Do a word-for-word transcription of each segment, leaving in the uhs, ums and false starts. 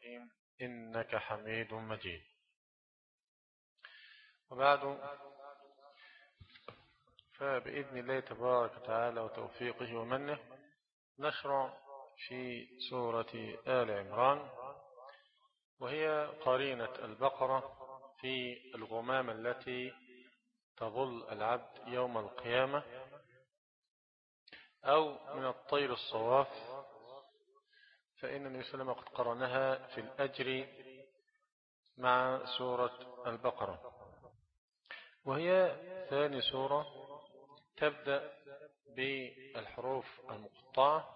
إنك حميد مجيد. وبعد، فبإذن الله تبارك وتعالى وتوفيقه ومنه نشرع في سورة آل عمران، وهي قرينة البقرة في الغمام التي تظل العبد يوم القيامة، أو من الطير الصواف، فإن النبي صلى الله عليه وسلم قد قرنها في الأجر مع سورة البقرة، وهي ثاني سورة تبدأ بالحروف المقطعة.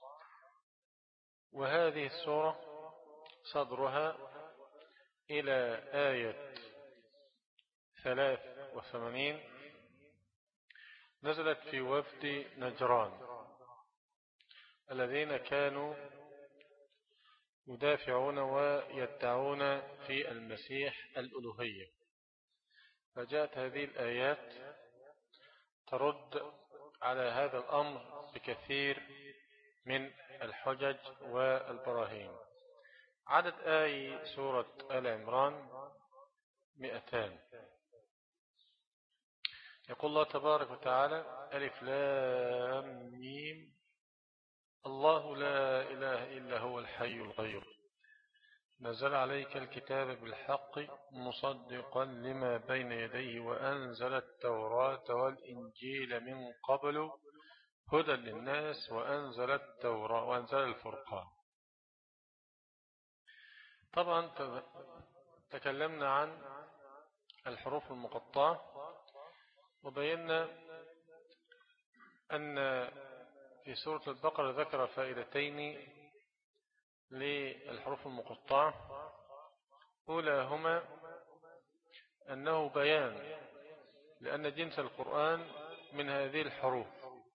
وهذه السورة صدرها إلى آية ثلاث وثمانين نزلت في وفد نجران الذين كانوا يدافعون ويدعون في المسيح الألوهية، فجاءت هذه الآيات ترد على هذا الأمر بكثير من الحجج والبراهين. عدد آي سورة آل عمران مئتان. يقول الله تبارك وتعالى: ألف لام ميم، الله لا إله إلا هو الحي القيوم، نزل عليك الكتاب بالحق مصدقا لما بين يديه وأنزل التوراة والإنجيل من قبل هدى للناس وأنزل التوراة وأنزل الفرقان. طبعا تكلمنا عن الحروف المقطعة، وبينا أن في سورة البقرة ذكر فائدتين للحروف المقطعة. أولاهما أنه بيان لأن جنس القرآن من هذه الحروف،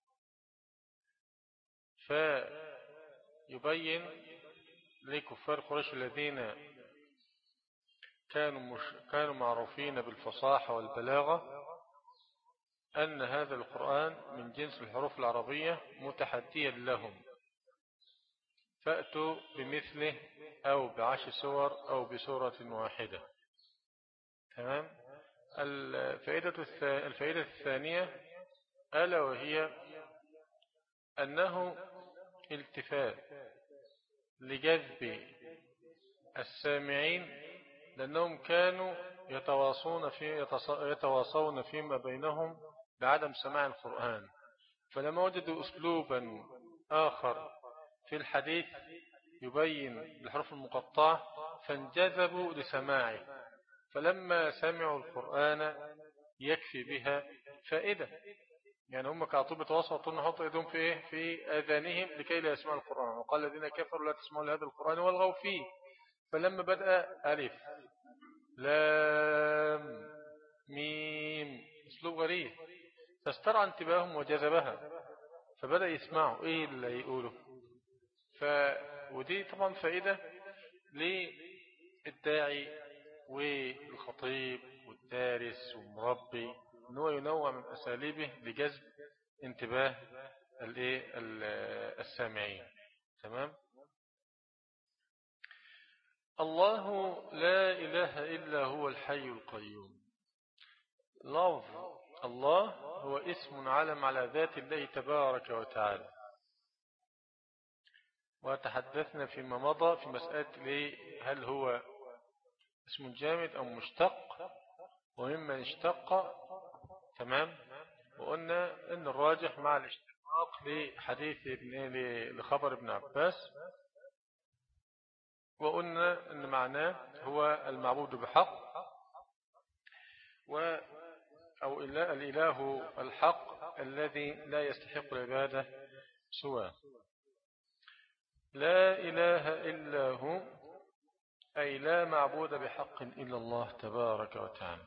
فيبين لكفار قريش الذين كانوا, مش كانوا معروفين بالفصاحة والبلاغة أن هذا القرآن من جنس الحروف العربية متحديا لهم، فأتوا بمثله أو بعشر سور أو بسورة واحدة. تمام. الفائدة الفائدة الثانية ألا وهي أنه التفات لجذب السامعين، لأنهم كانوا يتواصون في يتواصون فيما بينهم بعدم سماع القرآن، فلما وجدوا أسلوبا آخر في الحديث يبين بالحروف المقطعة فانجذبوا لسماعه، فلما سمعوا القرآن يكفي بها فائدة. يعني هم كعطوا بتواصلوا نحط ايدهم في ايه في اذانهم لكي لا يسمعوا القرآن، وقال الذين كفروا لا تسمعوا لهذا القرآن والغوا فيه. فلما بدأ ألف لام ميم اسلوب غريب فاسترعى انتباههم وجذبها، فبدأ يسمعوا ايه اللي يقوله. ف ودي طبعا فائدة للداعي والخطيب والدارس والمربي أنه ينوع من أساليبه لجذب انتباه السامعين. تمام. الله لا إله إلا هو الحي القيوم. لفظ الله هو اسم علم على ذات الله تبارك وتعالى، وتحدثنا فيما مضى في مسألة هل هو اسم جامد أو مشتق ومما اشتق. تمام. وقلنا ان الراجح مع الاشتقاق لحديث ابن لخبر ابن عباس، وقلنا ان معناه هو المعبود بحق و أو الإله الحق الذي لا يستحق العبادة سواه. لا إله إلا هو أي لا معبود بحق إلا الله تبارك وتعالى.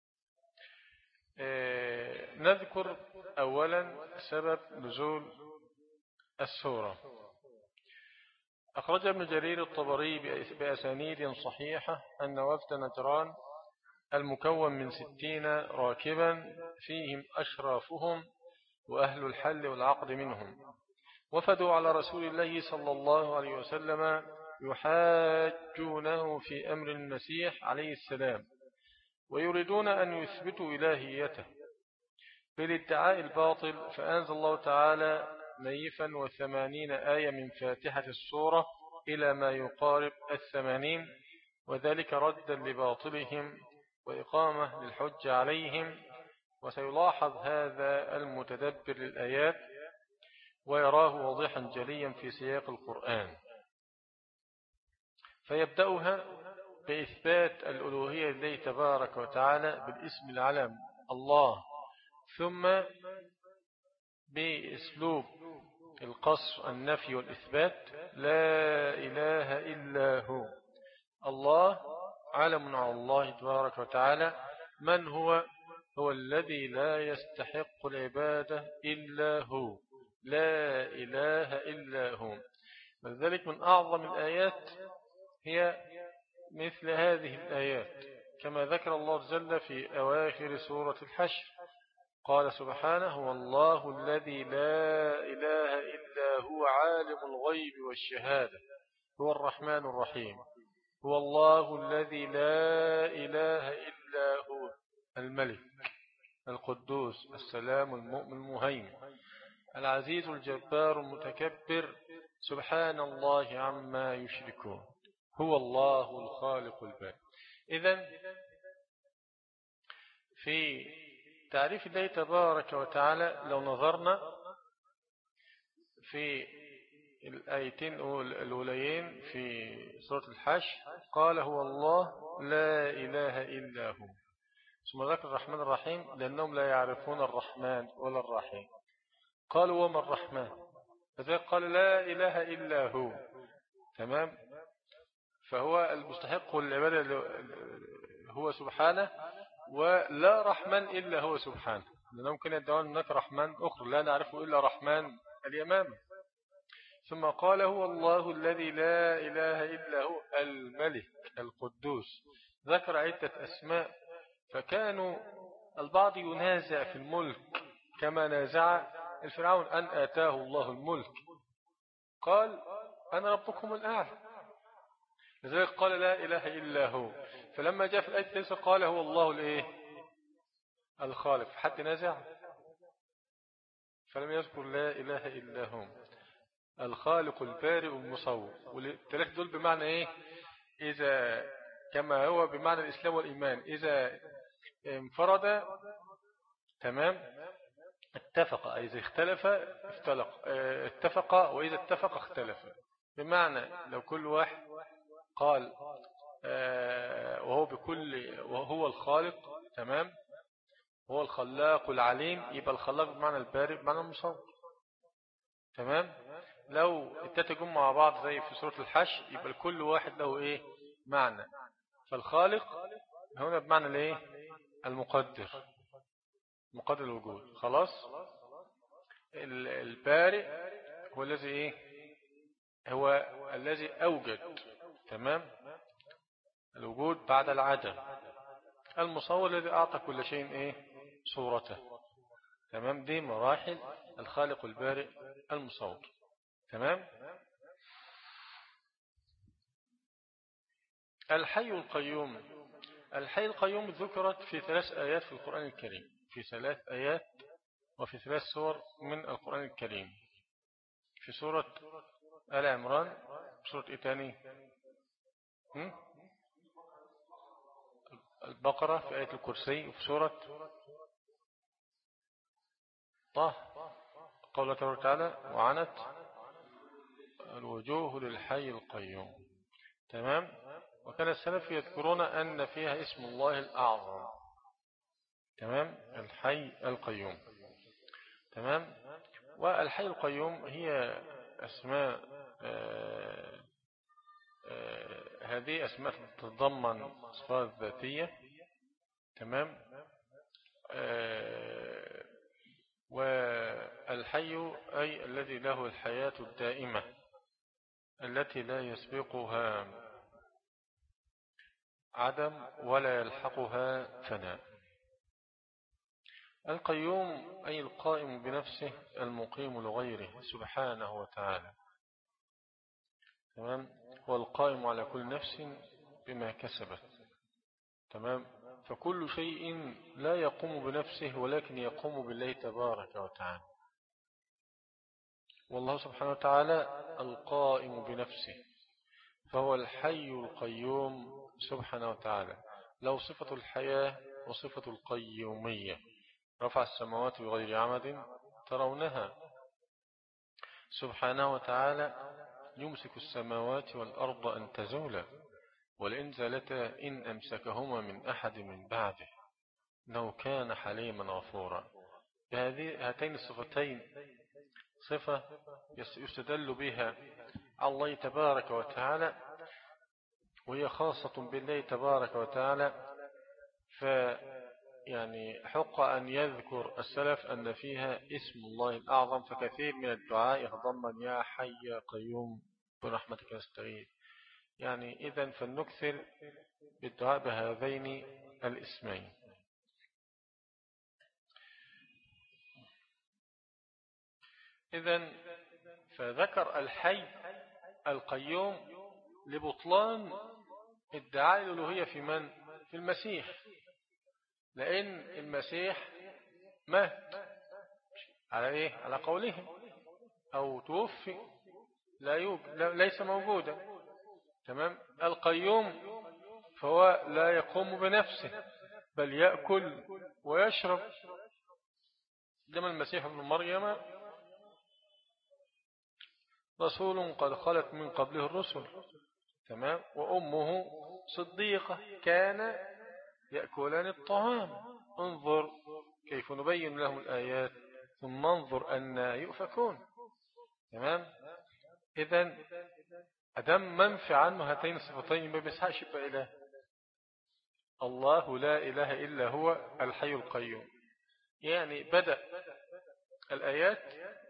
نذكر أولا سبب نزول السورة. أخرج ابن جرير الطبري بأسانيد صحيحة أن وفد نجران المكون من ستين راكبا فيهم أشرافهم وأهل الحل والعقد منهم وفدوا على رسول الله صلى الله عليه وسلم يحاجونه في أمر المسيح عليه السلام ويريدون أن يثبتوا إلهيته بالادعاء الباطل، فأنزل الله تعالى نيفا وثمانين آية من فاتحة السورة إلى ما يقارب الثمانين، وذلك ردا لباطلهم وإقامة للحج عليهم. وسيلاحظ هذا المتدبر للآيات ويراه واضحا جليا في سياق القرآن. فيبدأها بإثبات الألوهية لله تبارك وتعالى بالاسم العلم الله، ثم بأسلوب القصر النفي والإثبات لا إله إلا هو. الله علم على الله تبارك وتعالى. من هو؟ هو الذي لا يستحق العبادة إلا هو، لا إله إلا هو. ولذلك من أعظم الآيات هي مثل هذه الآيات، كما ذكر الله جل في أواخر سورة الحشر، قال سبحانه: هو الله الذي لا إله إلا هو عالم الغيب والشهادة هو الرحمن الرحيم. هو الله الذي لا إله إلا هو الملك القدوس السلام المؤمن المهيمن العزيز الجبار المتكبر سبحان الله عما يشركون. هو الله الخالق البارئ. إذن في تعريف الله تبارك وتعالى لو نظرنا في الآيتين الأوليين في سورة الحشر، قال هو الله لا إله إلا هو، ثم ذكر الرحمن الرحيم لأنهم لا يعرفون الرحمن ولا الرحيم. قالوا وما الرحمن؟ فذلك قال لا إله إلا هو. تمام. فهو المستحق للعبادة هو سبحانه، ولا رحمن إلا هو سبحانه، لأنه ممكن يدعون هناك رحمن أخرى لا نعرفه إلا رحمن اليمامة. ثم قال هو الله الذي لا إله إلا هو الملك القدوس. ذكر عدة أسماء، فكانوا البعض ينازع في الملك كما نازع الفرعون أن آتاه الله الملك، قال أنا ربكم الأعلى، لذلك قال لا إله إلا هو. فلما جاء في الآية الثالثة قال هو الله الإيه؟ الخالق. حتى نازع فلم يذكر لا إله إلا هو الخالق البارئ المصور. والثلاث دول بمعنى إيه؟ إذا كما هو بمعنى الإسلام والإيمان، إذا انفرد تمام اتفق، أي إذا اختلف افتلق اتفق، وإذا اتفق اختلف. بمعنى لو كل واحد قال وهو بكل وهو الخالق تمام، هو الخلاق العليم، يبقى الخلاق بمعنى البارئ بمعنى المصور. تمام. لو اتتجوا مع بعض زي في سورة الحشر يبقى كل واحد له ايه معنى. فالخالق هنا بمعنى الايه المقدر، مقدر الوجود. خلاص. البارئ هو الذي ايه هو الذي اوجد تمام الوجود بعد العدم. المصور الذي اعطى كل شيء ايه صورته. تمام. دي مراحل الخالق البارئ المصور. تمام. الحي القيوم. الحي القيوم ذكرت في ثلاث آيات في القرآن الكريم، في ثلاث آيات وفي ثلاث سور من القرآن الكريم. في سورة آل عمران، سورة إيه تاني؟ البقرة، في آية الكرسي، وفي سورة طه قوله تبارك وتعالى وعنت الوجوه للحي القيوم. تمام. وكان السلف يذكرون أن فيها اسم الله الأعظم. تمام. الحي القيوم. تمام. والحي القيوم هي أسماء آه آه هذه أسماء تتضمن صفات ذاتية. تمام. آه والحي أي الذي له الحياة الدائمة التي لا يسبقها عدم ولا يلحقها فناء. القيوم أي القائم بنفسه المقيم لغيره سبحانه وتعالى. تمام. والقائم على كل نفس بما كسبت. تمام. فكل شيء لا يقوم بنفسه ولكن يقوم بالله تبارك وتعالى. والله سبحانه وتعالى القائم بنفسه، فهو الحي القيوم سبحانه وتعالى، له صفة الحياة وصفة القيومية. رفع السماوات بغير عمد ترونها سبحانه وتعالى، يمسك السماوات والأرض أن تزولا ولئن زالتا إن أمسكهما من أحد من بعده إنه كان حليما غفورا. بهاتين الصفتين، صفة يستدل بها على الله تبارك وتعالى وهي خاصة بالله تبارك وتعالى، فيعني حق أن يذكر السلف أن فيها اسم الله الأعظم، فكثير من الدعاء يتضمن يا حي يا قيوم برحمتك نستغيث. يعني إذن فلنكثر بالدعاء بهذين الاسمين. إذن فذكر الحي القيوم لبطلان ادعاء الألوهية في من؟ في المسيح، لأن المسيح مات على إيه؟ على قولهم، أو توفي، لا يوجد، لا ليس موجودا. تمام. القيوم فهو لا يقوم بنفسه بل يأكل ويشرب. دم المسيح ابن مريم رسول قد خلت من قبله الرسل. تمام. وأمه صديقة كان يأكلان الطعام. انظر كيف نبين لهم الآيات ثم انظر أن يؤفكون. تمام. إذن أدم منفع عنه هاتين الصفتين ما بيسحقش يبقى إله. الله لا إله إلا هو الحي القيوم. يعني بدأ الآيات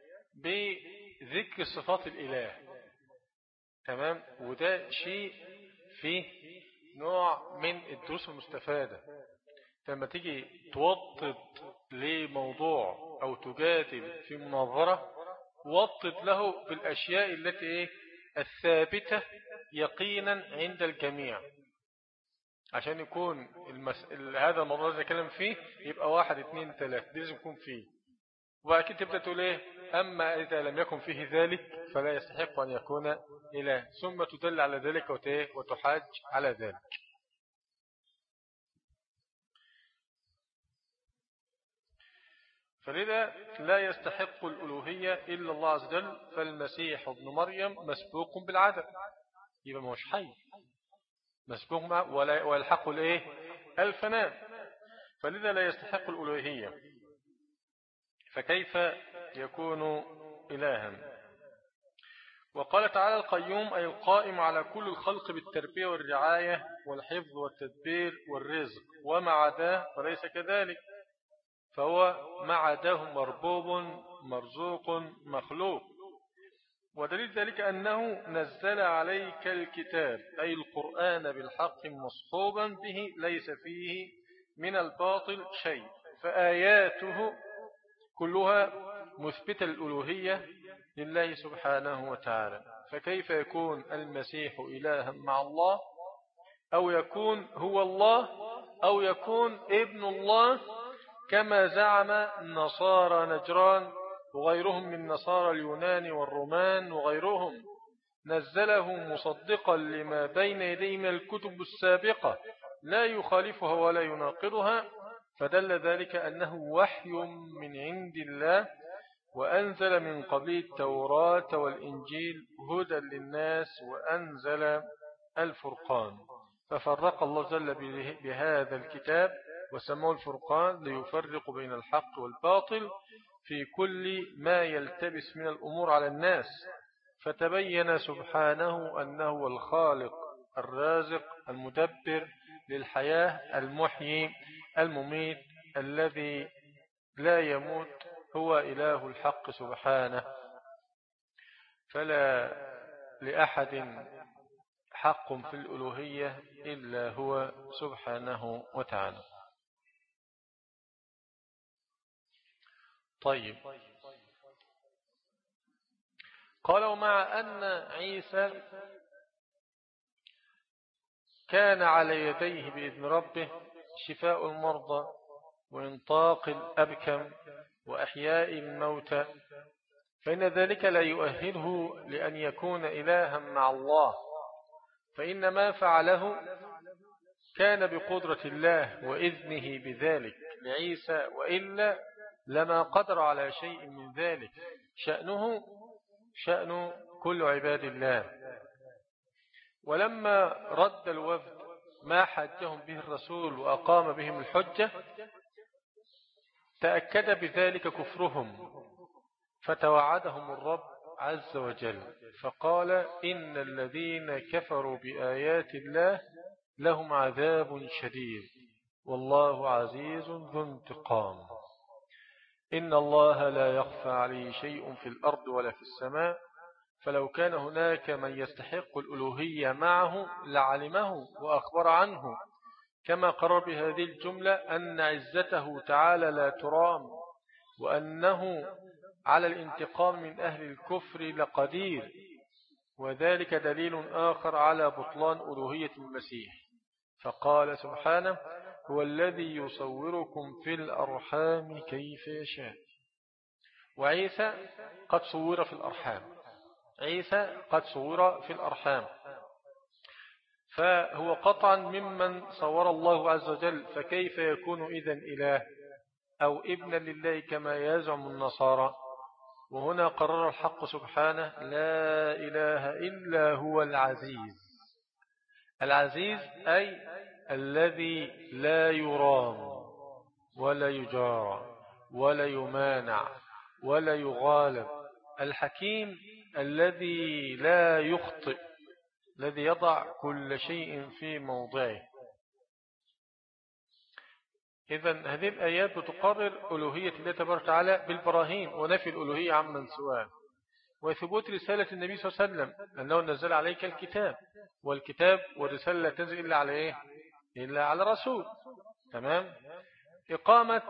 بذكر صفات الإله. تمام. وده شيء فيه نوع من الدروس المستفادة. لما تيجي توطد لموضوع أو تجادل في مناظرة، وطد له بالأشياء التي إيه؟ الثابتة يقينا عند الجميع، عشان يكون المس... هذا الموضوع اللي نتكلم فيه يبقى واحد اثنين ثلاثة، لازم يكون فيه. وبعد كده تبدأ تقول إيه؟ أما إذا لم يكن فيه ذلك فلا يستحق أن يكون إله، ثم تدل على ذلك وتحاج على ذلك. فلذا لا يستحق الألوهية إلا الله عز وجل، فالمسيح ابن مريم مسبوق بالعدم، يبقى مش حي، مسبوق مع ويلحق الايه؟ الفناء. فلذا لا يستحق الألوهية، فكيف يكون إلها؟ وقال تعالى القيوم أي القائم على كل الخلق بالتربية والرعاية والحفظ والتدبير والرزق، وما عداه فليس كذلك، فهو ما عداه مربوب مرزوق مخلوق. ودليل ذلك أنه نزل عليك الكتاب أي القرآن بالحق مصحوبا به ليس فيه من الباطل شيء، فآياته كلها مثبتة الألوهية لله سبحانه وتعالى. فكيف يكون المسيح إلها مع الله، أو يكون هو الله، أو يكون ابن الله كما زعم نصارى نجران وغيرهم من نصارى اليونان والرومان وغيرهم؟ نزله مصدقا لما بين يديه من الكتب السابقة لا يخالفها ولا يناقضها، فدل ذلك أنه وحي من عند الله، وأنزل من قبله التوراة والإنجيل هدى للناس، وأنزل الفرقان. ففرق الله جل بهذا الكتاب وسموه الفرقان ليفرق بين الحق والباطل في كل ما يلتبس من الأمور على الناس، فتبين سبحانه أنه الخالق الرازق المدبر للحياة المحيي المميت الذي لا يموت، هو إله الحق سبحانه، فلا لأحد حق في الألوهية إلا هو سبحانه وتعالى. طيب، قال ومع أن عيسى كان على يديه بإذن ربه شفاء المرضى وإنطاق الأبكم وأحياء الموتى، فإن ذلك لا يؤهله لأن يكون إلها مع الله، فإن ما فعله كان بقدرة الله وإذنه بذلك لعيسى، وإلا لما قدر على شيء من ذلك. شأنه شأن كل عباد الله. ولما رد الوفد ما حجهم به الرسول وأقام بهم الحجة تأكد بذلك كفرهم، فتوعدهم الرب عز وجل فقال إن الذين كفروا بآيات الله لهم عذاب شديد والله عزيز ذو انتقام. إن الله لا يخفى عليه شيء في الأرض ولا في السماء، فلو كان هناك من يستحق الألوهية معه لعلمه وأخبر عنه، كما قرر بهذه الجملة أن عزته تعالى لا ترام، وأنه على الانتقام من أهل الكفر لقدير. وذلك دليل آخر على بطلان ألوهية المسيح، فقال سبحانه هو الذي يصوركم في الأرحام كيف يشاء. وعيسى قد صور في الأرحام عيسى قد صور في الأرحام فهو قطعا ممن صور الله عز وجل، فكيف يكون إذن إله أو ابنا لله كما يزعم النصارى؟ وهنا قرر الحق سبحانه لا إله إلا هو العزيز. العزيز أي الذي لا يرام ولا يجارى ولا يمانع ولا يغالب، الحكيم الذي لا يخطئ، الذي يضع كل شيء في موضعه. إذن هذه الآيات بتقرر ألوهية الله تبارك وتعالى بالبراهين ونفي الألوهية عمن سواه، وثبوت رسالة النبي صلى الله عليه وسلم أنه نزل عليك الكتاب، والكتاب والرسالة لا تنزل إلا على إيه؟ إلا على رسول. تمام. إقامة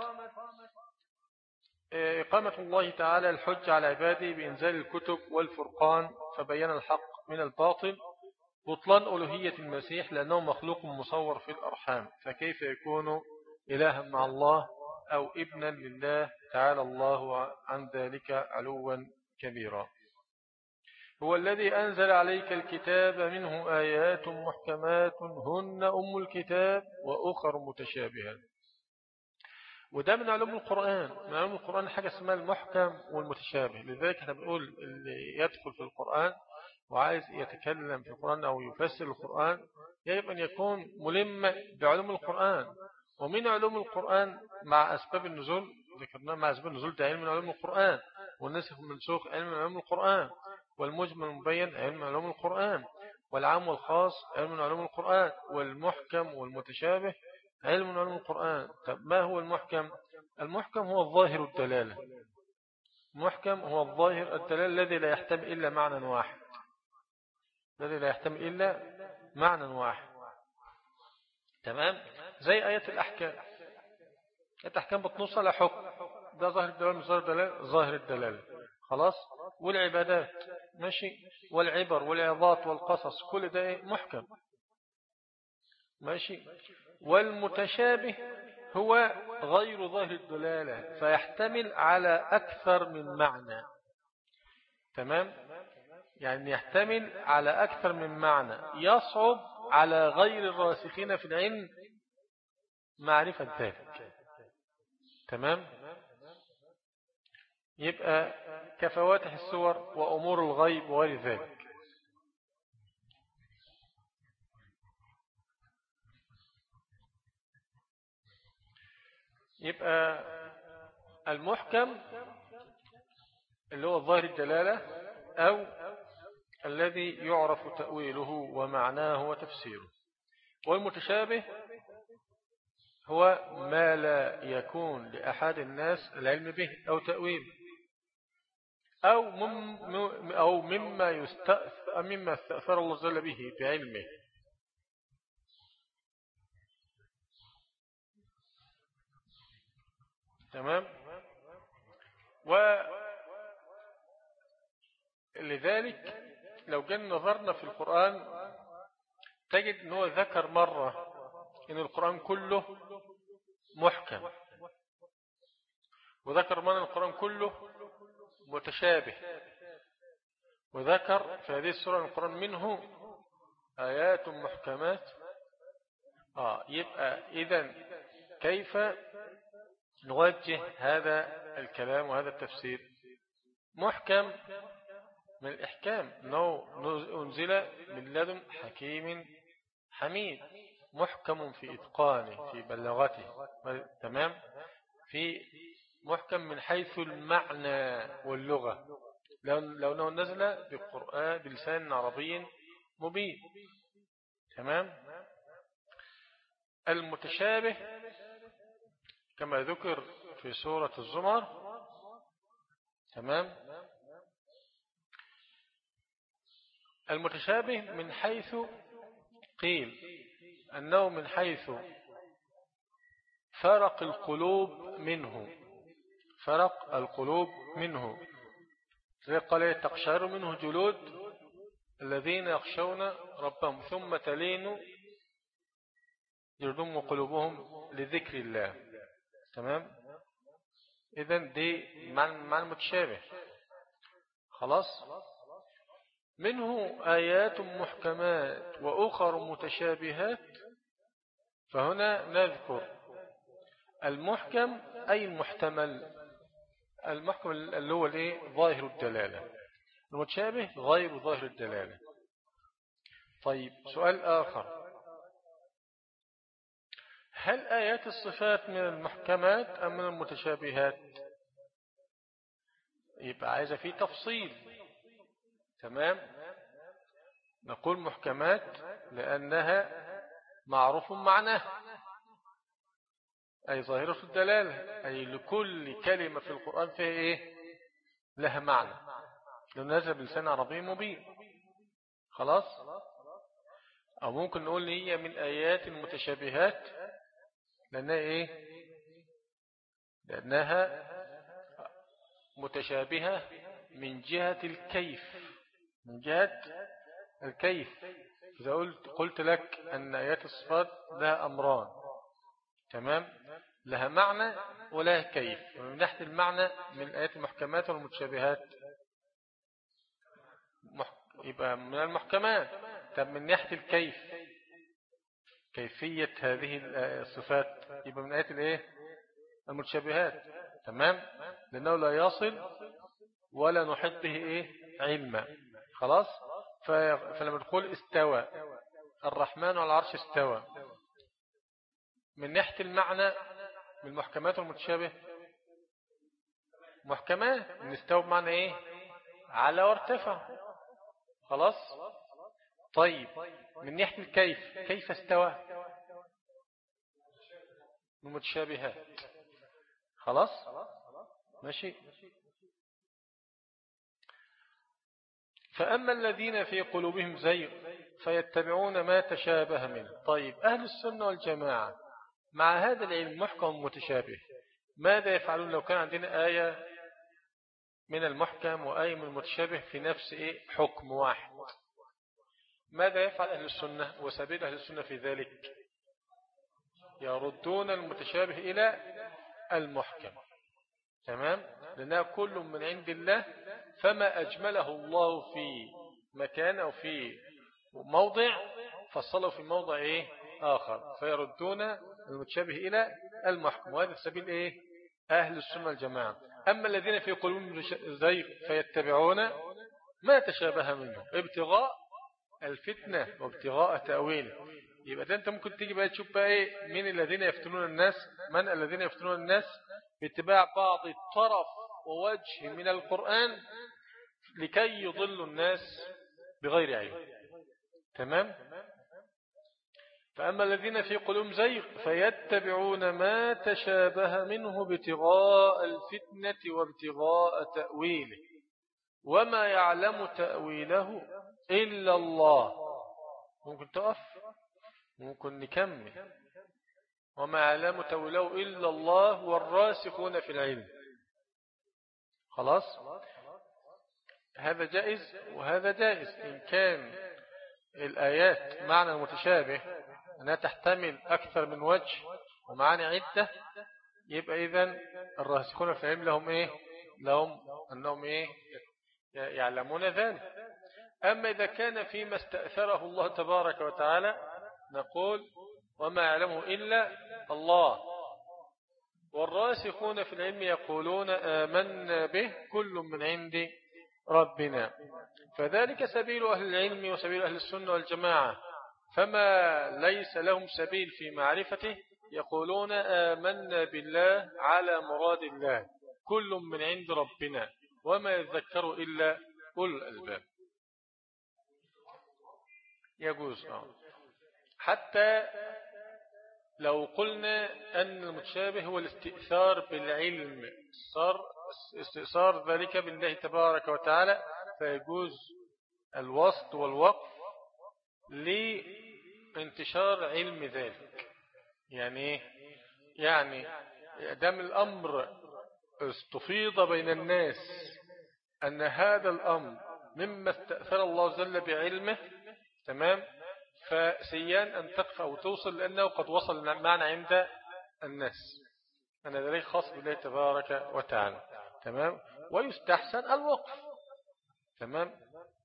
إقامة الله تعالى الحج على عباده بإنزال الكتب والفرقان فبين الحق من الباطل. بطلان ألوهية المسيح لأنه مخلوق مصور في الأرحام، فكيف يكون إلها مع الله أو ابنا لله تعالى الله عن ذلك علوا كبيرا. هو الذي أنزل عليك الكتاب منه آيات محكمات هن أم الكتاب وأخر متشابهات. وده من علوم القرآن. من علوم القرآن حاجة اسمها المحكم والمتشابه. لذلك احنا بنقول اللي يدخل في القرآن وعايز يتكلم في القرآن أو يفسر القرآن يجب أن يكون ملم بعلوم القرآن. ومن علوم القرآن مع أسباب النزول ذكرنا مع أسباب النزول ده علم من علوم القرآن، والنسخ والمنسوخ علم من علوم القرآن، والمجمل المبين علم من علوم القرآن، والعام والخاص علم من علوم القرآن، والمحكم والمتشابه علم من علوم القرآن. طب ما هو المحكم؟ المحكم هو الظاهر الدلالة. المحكم هو الظاهر الدلالة الذي لا يحتمل إلا معنى واحد الذي لا يحتمل إلا معنى واحد. تمام. زي آيات الأحكام. الأحكام بتنص على حكم، ده ظاهر الدلالة مش ظاهر الدلالة ظاهر الدلالة خلاص. والعبادات ماشي، والعبر والعظات والقصص كل ده إيه؟ محكم ماشي. والمتشابه هو غير ظاهر الدلالة فيحتمل على أكثر من معنى. تمام. يعني يحتمل على أكثر من معنى، يصعب على غير الراسخين في العلم معرفة ذلك. تمام. يبقى كفواتح السور وأمور الغيب وغير ذلك. يبقى المحكم اللي هو ظاهر الدلالة أو الذي يعرف تأويله ومعناه وتفسيره. والمتشابه هو ما لا يكون لأحد الناس العلم به أو تأويل أو, مم أو مما, يستأثر مما استأثر الله جل به بعلمه. تمام. ولذلك لو جن نظرنا في القرآن تجد أنه ذكر مرة أن القرآن كله محكم، وذكر مرة القرآن كله متشابه، وذكر في هذه السورة القرآن منه آيات محكمات. آه يبقى إذن كيف نوجه هذا الكلام وهذا التفسير؟ محكم من الإحكام أنه أنزل من لدن حكيم حميد، محكم في إتقانه في بلاغته، تمام، في محكم من حيث المعنى واللغة، لو أنه نزل بالقرآن بلسان عربي مبين، تمام. المتشابه كما ذكر في سورة الزمر، تمام، المتشابه من حيث قيل أنه من حيث فرق القلوب منه، فرق القلوب منه، قال تقشعر منه جلود الذين يخشون ربهم ثم تلين جلودهم وقلوبهم لذكر الله، تمام. إذن دي معنى المتشابه. خلاص. منه آيات محكمات وأخر متشابهات، فهنا نذكر المحكم أي المحتمل، المحكم اللي هو الايه ظاهر الدلالة، المتشابه غير ظاهر الدلالة. طيب سؤال آخر، هل آيات الصفات من المحكمات أم من المتشابهات؟ يبقى عايزة فيه تفصيل، تمام. نقول محكمات لأنها معروف معناها، أي ظاهرة الدلالة، أي لكل كلمة في القرآن فيها إيه؟ لها معنى، لو نزل بلسان عربي مبين. خلاص. أو ممكن نقول هي من آيات المتشابهات لأنها إيه؟ لأنها متشابهة من جهة الكيف، من جهة الكيف. إذا قلت, قلت لك أن آيات الصفات لها أمران، تمام، لها معنى ولها كيف، ومن ناحية المعنى من الآيات المحكمات والمتشابهات يبقى من المحكمات. طب من ناحية الكيف، كيفية هذه الصفات، يبقى من آيات الايه المتشابهات، تمام، لأنه لا يصل ولا نحيط به ايه علما. خلاص. فلما نقول استوى الرحمن على العرش استوى، من ناحية المعنى من المحكمات والمتشابه محكمات، ان استوى بمعنى ايه على وارتفع. خلاص. طيب من ناحية الكيف، كيف استوى من المتشابهات. خلاص ماشي. فأما الذين في قلوبهم زيغ فيتبعون ما تشابه منه. طيب أهل السنة والجماعة مع هذا العلم محكم متشابه ماذا يفعلون لو كان عندنا آية من المحكم وآية من المتشابه في نفس إيه حكم واحد؟ ماذا يفعل أهل السنة وسبيل أهل السنة في ذلك؟ يردون المتشابه إلى المحكم، تمام، لأنها كل من عند الله، فما أجمله الله في مكان أو في موضع فصله في موضع إيه آخر، فيردون المتشابه إلى المحكم، وهذا سبيل إيه أهل السنة الجماعة. أما الذين في قلوبهم زيغ فيتبعون ما تشابه منه ابتغاء الفتنة وابتغاء تأويله. يبقى ده أنت ممكن تيجي بقى تشوف بقى إيه من الذين يفتنون الناس، من الذين يفتنون الناس باتباع بعض الطرف ووجه من القرآن لكي يضلوا الناس بغير علم، تمام. فأما الذين في قلوبهم زيغ فيتبعون ما تشابه منه ابتغاء الفتنة وابتغاء تأويله وما يعلم تأويله إلا الله. ممكن تقف، ممكن نكمل. وما يعلم تأويله إلا الله والراسخون في العلم. خلاص. هذا جائز وهذا جائز. إن كان الآيات معنى المتشابه أنها تحتمل أكثر من وجه ومعاني عدة، يبقى إذن الراسخون في العلم لهم إيه؟ لهم أنهم إيه؟ يعلمون ذلك. أما إذا كان فيما استأثره الله تبارك وتعالى نقول وما يعلمه إلا الله، والراسخون في العلم يقولون آمنا به كل من عند ربنا. فذلك سبيل أهل العلم وسبيل أهل السنة والجماعة، فما ليس لهم سبيل في معرفته يقولون آمنا بالله على مراد الله كل من عند ربنا وما يذكر إلا أولو الألباب. يجوز حتى لو قلنا أن المتشابه هو الاستئثار بالعلم، صار استئثار ذلك بالله تبارك وتعالى، فيجوز الوسط والوقف لانتشار علم ذلك. يعني يعني دام الأمر استفيض بين الناس أن هذا الأمر مما استأثر الله جل بعلمه، تمام، فسيان أن تقف أو توصل لأنه قد وصل المعنى عند الناس أن ذلك خاص بالله تبارك وتعالى، تمام. ويستحسن الوقف، تمام.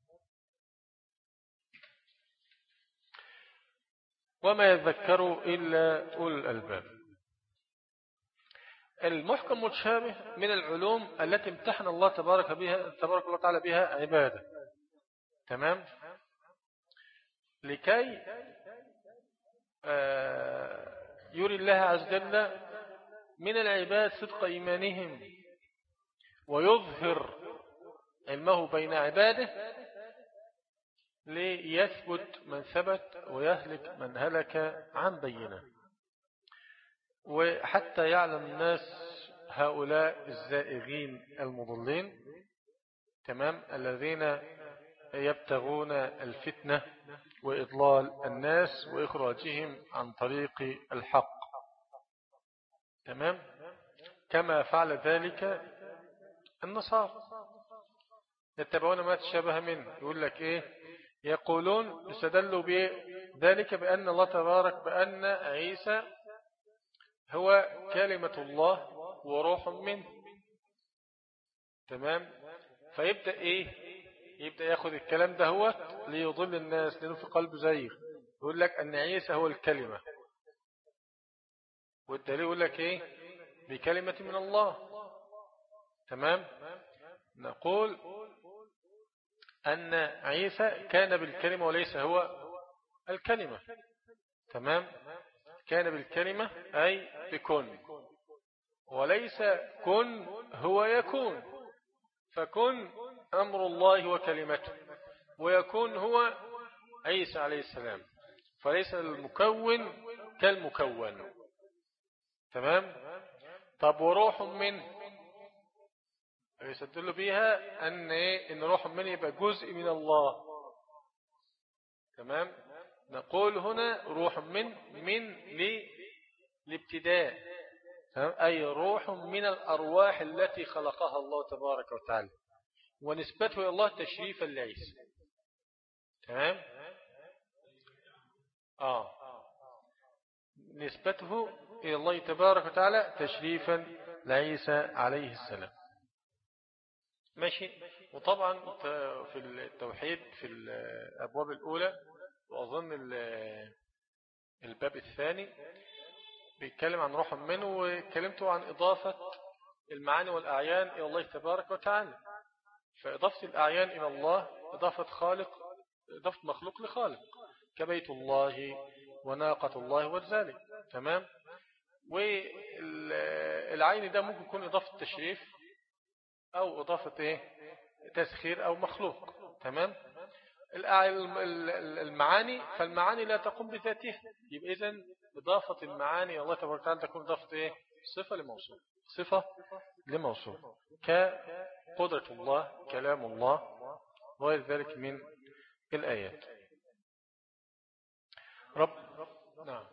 وما يذكر إلا أولو الألباب. المحكم متشابه من العلوم التي امتحن الله تبارك بها تبارك وتعالى بها عباده، تمام، لكي يري الله عز وجل من العباد صدق إيمانهم ويظهر علمه بين عباده ليثبت من ثبت ويهلك من هلك عن بينه، وحتى يعلم الناس هؤلاء الزائغين المضلين، تمام، الذين يبتغون الفتنة وإضلال الناس وإخراجهم عن طريق الحق، تمام، كما فعل ذلك النصارى يتبعون ما تشابه منه. يقول لك إيه؟ يقولون يستدلوا بذلك بأن الله تبارك بأن عيسى هو كلمة الله وروح منه، تمام. فيبدأ إيه؟ يبدأ يأخذ الكلام ده هو ليضل الناس لأنه في قلبه زيغ. يقول لك أن عيسى هو الكلمة، والدليل يقول لك إيه؟ بكلمة من الله، تمام. نقول أن عيسى كان بالكلمة وليس هو الكلمة، تمام. كان بالكلمة أي بكن، وليس كن هو يكون، فكن أمر الله وكلمته، ويكون هو عيسى عليه السلام، فليس المكون كالمكون، تمام. طب وروح منه يستدل بها أن إن روح منه يبقى جزء من الله، تمام. نقول هنا روح من من للابتداء، أي روح من الأرواح التي خلقها الله تبارك وتعالى، ونسبته إلى الله تشريفا لعيسى، تمام. آه نسبته إلى الله تبارك وتعالى تشريفا لعيسى عليه السلام، ماشي. وطبعا في التوحيد في الأبواب الأولى، وأظن الباب الثاني بيتكلم عن روح منه، وكلمته عن إضافة المعاني والأعيان إلى الله تبارك وتعالى. فإضافة الأعيان إلى الله إضافة خالق، إضافة مخلوق لخالق، كبيت الله وناقة الله وذلك، تمام. والعين ده ممكن يكون إضافة تشريف أو إضافة إيه؟ تسخير أو مخلوق، تمام. المعاني فالمعاني لا تقوم بذاتها، يبقى إذن إضافة المعاني الله تبارك وتعالى تكون إضافة إيه؟ صفة لموصوف، صفة لموصوف، كقدرة الله، كلام الله، وغير ذلك من الآيات. رب نعم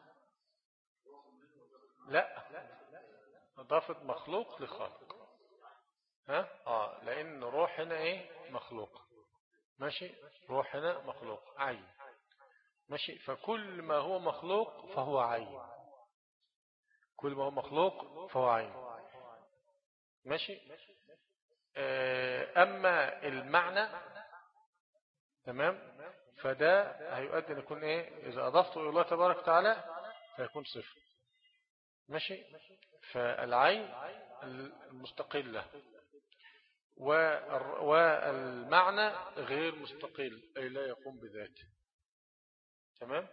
لا، إضافة مخلوق لخالق، ها آه لأن روح هنا إيه؟ مخلوق، ماشي. روح هنا مخلوق عين. ماشي. فكل ما هو مخلوق فهو عين. كل ما هو مخلوق فهو عين. ماشي. أما المعنى تمام فده هيؤدي أن يكون إيه إذا أضفته إلى الله تبارك وتعالى فيكون صفر. ماشي. فالعين المستقلة والمعنى غير مستقل أي لا يقوم بذاته. تمام.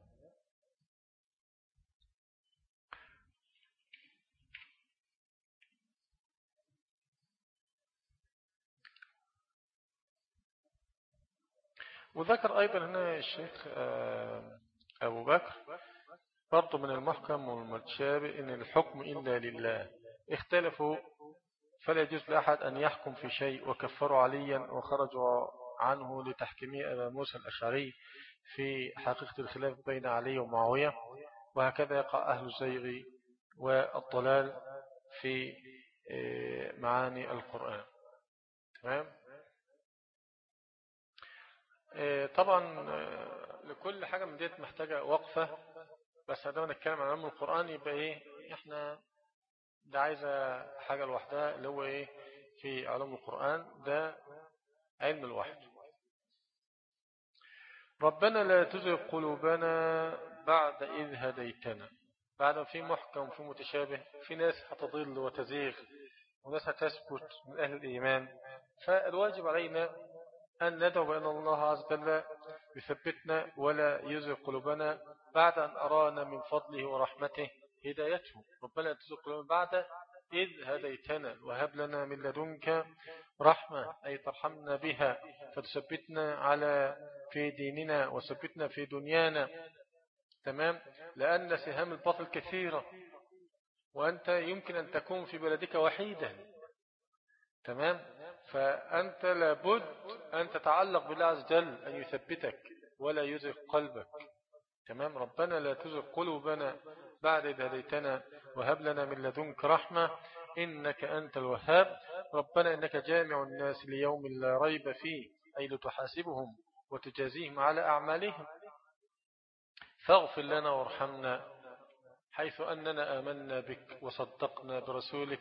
وذكر أيضا هنا الشيخ أبو بكر برضو من المحكم والمتشابه إن الحكم إلا لله اختلفوا فلا يجوز لأحد أن يحكم في شيء وكفروا عليا وخرجوا عنه لتحكيمه أبا موسى الأشعري في حقيقة الخلاف بين علي ومعاوية. وهكذا يقع أهل الزيغ والضلال في معاني القرآن. تمام. طبعا لكل حاجة من ديت محتاجة وقفة بس عندما نتكلم عن علم القرآن يبقى إيه إحنا ده عايزة حاجة لوحدها اللي هو إيه في علم القرآن ده علم الوحد. ربنا لا تزغ قلوبنا بعد إذ هديتنا. بعد في محكم في متشابه في ناس هتضل وتزيغ وناس هتسكت من أهل الإيمان. فالواجب علينا أن ندعو بأن الله عز وجل يثبتنا ولا يزغ قلوبنا بعد أن أرانا من فضله ورحمته هدايته. ربنا لا تزغ قلوبنا بعد إذ هديتنا وهب لنا من لدنك رحمة أي ترحمنا بها فتثبتنا على في ديننا وثبتنا في دنيانا. تمام. لأن سهام الباطل كثيرة وأنت يمكن أن تكون في بلدك وحيدا. تمام. فأنت لابد أن تتعلق بالله عز وجل أن يثبتك ولا يزغ قلبك. تمام. ربنا لا تزغ قلوبنا بعد إذ هديتنا وهب لنا من لدنك رحمة إنك أنت الوهاب. ربنا إنك جامع الناس ليوم لا ريب فيه أي لتحاسبهم وتجازيهم على أعمالهم فاغفر لنا وارحمنا حيث أننا آمنا بك وصدقنا برسولك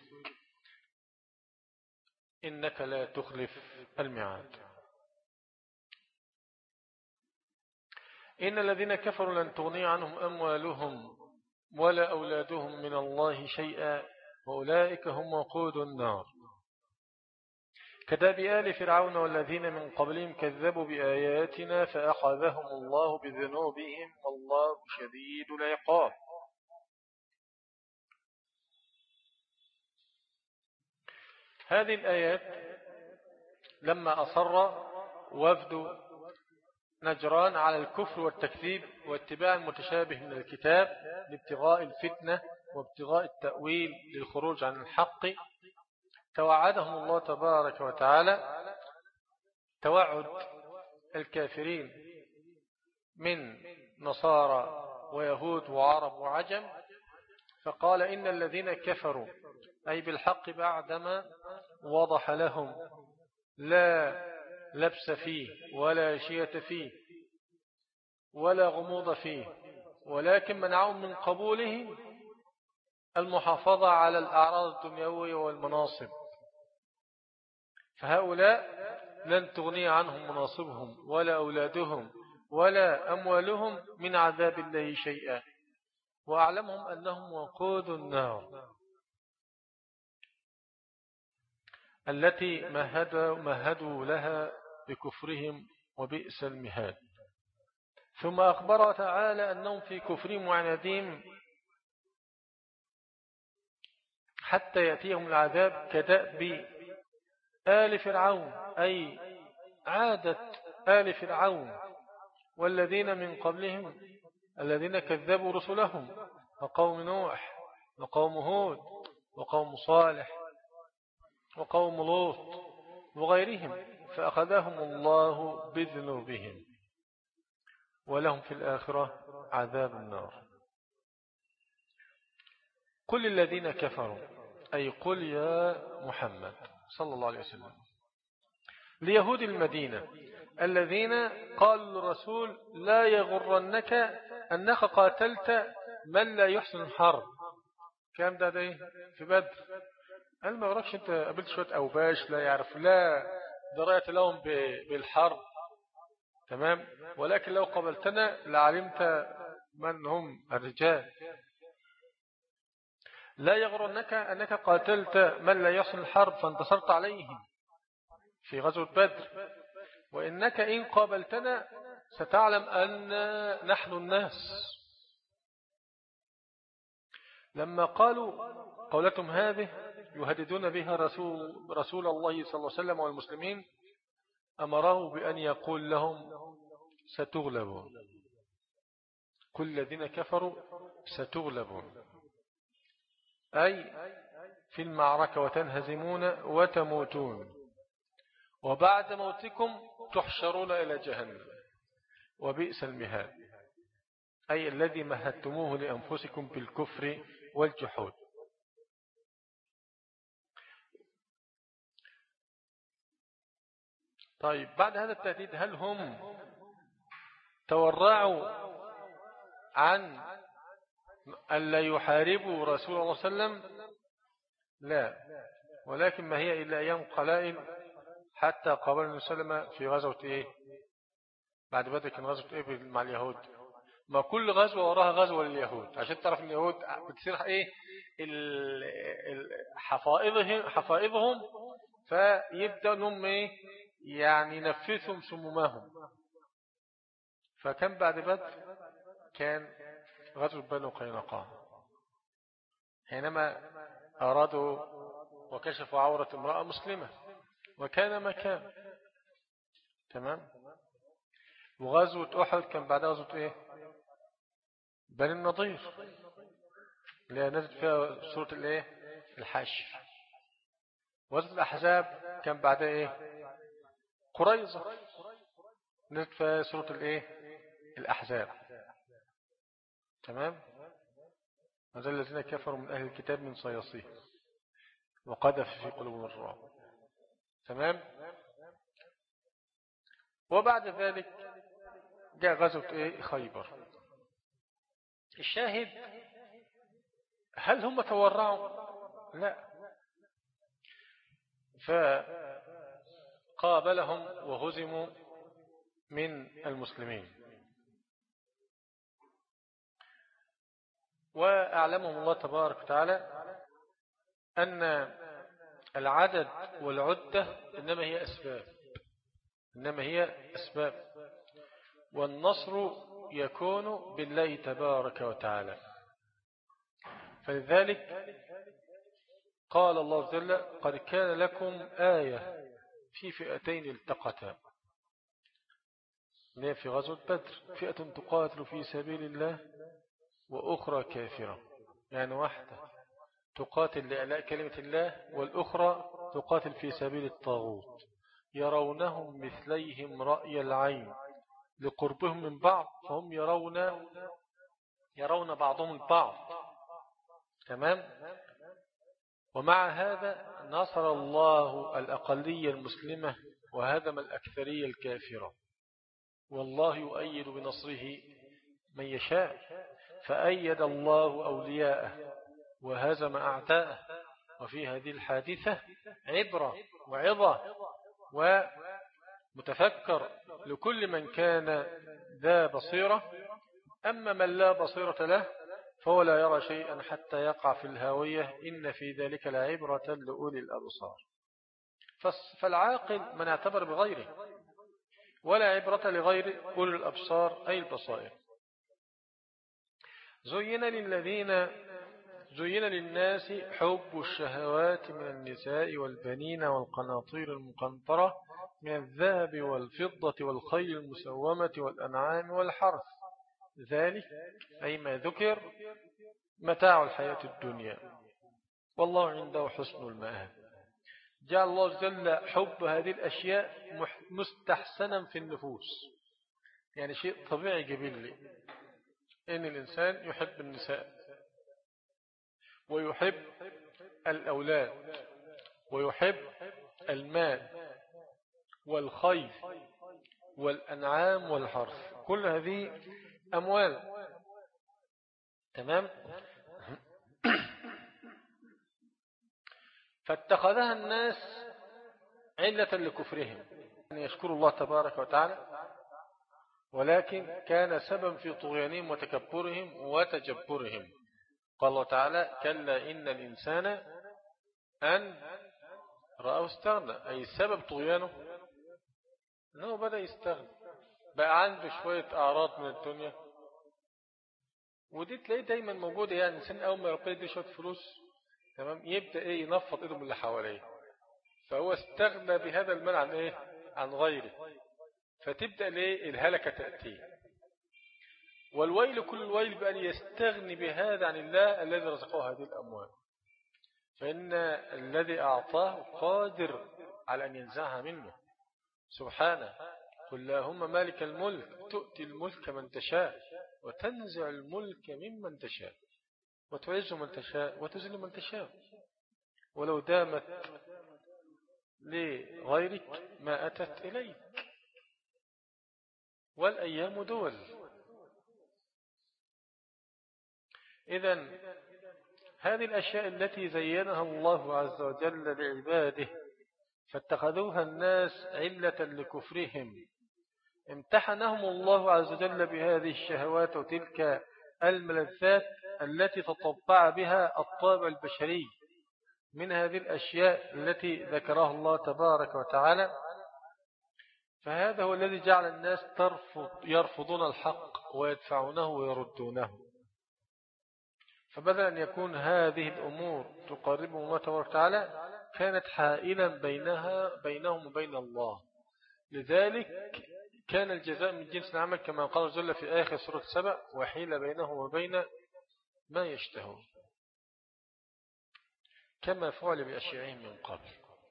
إنك لا تخلف الميعاد. إن الذين كفروا لن تغني عنهم أموالهم ولا أولادهم من الله شيئا وأولئك هم وقود النار. كداب آل فرعون والذين من قبلهم كذبوا بآياتنا فأخذهم الله بذنوبهم والله شديد العقاب. هذه الآيات لما أصر وفد نجران على الكفر والتكذيب واتباع المتشابه من الكتاب لابتغاء الفتنة وابتغاء التأويل للخروج عن الحق توعدهم الله تبارك وتعالى توعد الكافرين من نصارى ويهود وعرب وعجم. فقال إن الذين كفروا أي بالحق بعدما وضح لهم لا لبس فيه ولا شية فيه ولا غموض فيه ولكن منعهم من قبوله المحافظة على الأعراض الدنيوية والمناصب. فهؤلاء لن تغني عنهم مناصبهم ولا أولادهم ولا أموالهم من عذاب الله شيئا وأعلمهم أنهم وقود النار التي مهدوا, مهدوا لها بكفرهم وبئس المهاد. ثم أخبر تعالى أنهم في كفرهم وعنادهم حتى يأتيهم العذاب كدأب آل فرعون أي عادة آل فرعون والذين من قبلهم الذين كذبوا رسلهم وقوم نوح وقوم هود وقوم صالح وقوم لوط وغيرهم فأخذهم الله بذنوبهم ولهم في الآخرة عذاب النار. كل الذين كفروا أي قل يا محمد صلى الله عليه وسلم ليهود المدينة الذين قالوا للرسول لا يغرنك أنك قاتلت من لا يحسن الحرب. كام ده ده في بدر؟ قال ما غرقش انت قابلت شوية أوباش لا يعرف لا درأت لهم بالحرب، تمام، ولكن لو قبلتنا لعلمت من هم الرجال. لا يغرنك أنك قاتلت من لا يحسن الحرب فانتصرت عليهم في غزوة بدر، وإنك إن قابلتنا ستعلم أن نحن الناس. لما قالوا قولتهم هذه يهددون بها رسول, رسول الله صلى الله عليه وسلم والمسلمين، أمره بأن يقول لهم ستغلبون، كل الذين كفروا ستغلبون، أي في المعركة وتنهزمون وتموتون، وبعد موتكم تحشرون إلى جهنم وبئس المهاد، أي الذي مهدتموه لأنفسكم بالكفر والجحود. طيب بعد هذا التهديد هل هم تورعوا عن أن لا يحاربوا رسول الله صلى الله عليه وسلم؟ لا، ولكن ما هي إلا أيام قلائل حتى قابل النبي صلى الله عليه وسلم في غزوة إيه؟ بعد بدر كان غزوة إيه مع اليهود؟ ما كل غزوة وراها غزوة لليهود، عشان تعرف ان اليهود بتصير ايه حفائظهم حفائظهم فيبدأ انهم ايه يعني نفثهم سمومهم. فكان بعد بدر كان غزوة بنو قينقاع حينما أرادوا وكشفوا عورة امرأة مسلمة وكان مكان، تمام. وغزوة أحد كان بعدها غزوة ايه بني النضير اللي نزلت فيها سورة الايه الحشر. غزوة الأحزاب كان بعدها ايه قريظة نزلت فيها سورة الايه الأحزاب، تمام. هذا الذين كفروا من أهل الكتاب من صياصيه وقذف في قلوبهم الرعب، تمام. وبعد ذلك جاء غزوة ايه خيبر. الشاهد هل هم تورعوا؟ لا، فقابلهم وهزموا من المسلمين، وأعلمهم الله تبارك وتعالى أن العدد والعدة إنما هي أسباب إنما هي أسباب والنصر يكون بالله تبارك وتعالى. فلذلك قال الله جل قد كان لكم آية في فئتين التقتا، في غزوة بدر فئة تقاتل في سبيل الله وأخرى كافرة، يعني واحدة تقاتل لإعلاء كلمة الله والأخرى تقاتل في سبيل الطاغوت، يرونهم مثليهم رأي العين لقربهم من بعض فهم يرون يرون بعضهم البعض، تمام. ومع هذا نصر الله الأقلية المسلمة وهدم الأكثرية الكافرة، والله يؤيد بنصره من يشاء، فأيد الله أولياءه وهزم أعداءه. وفي هذه الحادثة عبرة وعظة ومتفكر لكل من كان ذا بصيرة، أما من لا بصيرة له فهو لا يرى شيئا حتى يقع في الهاوية، إن في ذلك لعبرة لأولي الأبصار. فالعاقل من اعتبر بغيره، ولا عبرة لغير أولي الأبصار أي البصائر. زين للذين زين للناس حب الشهوات من النساء والبنين والقناطير المقنطرة من الذهب والفضة والخيل المسومة والأنعام والحرث، ذلك أي ما ذكر متاع الحياة الدنيا والله عنده حسن المآب. جعل الله جل حب هذه الأشياء مستحسنا في النفوس، يعني شيء طبيعي جبلي إن الإنسان يحب النساء ويحب الأولاد ويحب المال والخيل والأنعام والحرث، كل هذه أموال. تمام. فاتخذها الناس علة لكفرهم أن يشكروا الله تبارك وتعالى، ولكن كان سبب في طغيانهم وتكبرهم وتجبرهم. قال الله تعالى: كلا إن الإنسان أن رأوا استغنى، أي سبب طغيانه أنه بدأ يستغنى، بقى عنده شوية أعراض من الدنيا، ودي تلاقيه دايما موجودة. يعني الإنسان أول ما يرقى يدي شوية فلوس، تمام، يبدأ إيه ينفض إيده من اللي حواليه، فهو استغنى بهذا المال عن إيه عن غيره، فتبدأ ليه الهلكة تأتيه. والويل كل الويل بأن يستغني بهذا عن الله الذي رزقه هذه الأموال، فإن الذي أعطاه قادر على أن ينزعها منه سبحانه. قل اللهم مالك الملك تؤتي الملك من تشاء وتنزع الملك ممن تشاء وتعز من تشاء وتذل من تشاء، ولو دامت لغيرك ما أتت إليك، والأيام دول. إذن هذه الأشياء التي زينها الله عز وجل لعباده فاتخذوها الناس علة لكفرهم، امتحنهم الله عز وجل بهذه الشهوات وتلك الملذات التي تطبع بها الطابع البشري من هذه الأشياء التي ذكرها الله تبارك وتعالى. فهذا هو الذي جعل الناس ترفض يرفضون الحق ويدفعونه ويردونه. فبدل أن يكون هذه الأمور تقربهم الله تبارك وتعالى، كانت حائلا بينها بينهم وبين الله. لذلك كان الجزاء من جنس العمل كما قال جل في آخر سورة سبع: وحيل بينهم وبين ما يشتهون، كما فعل بأشيائهم من قبل.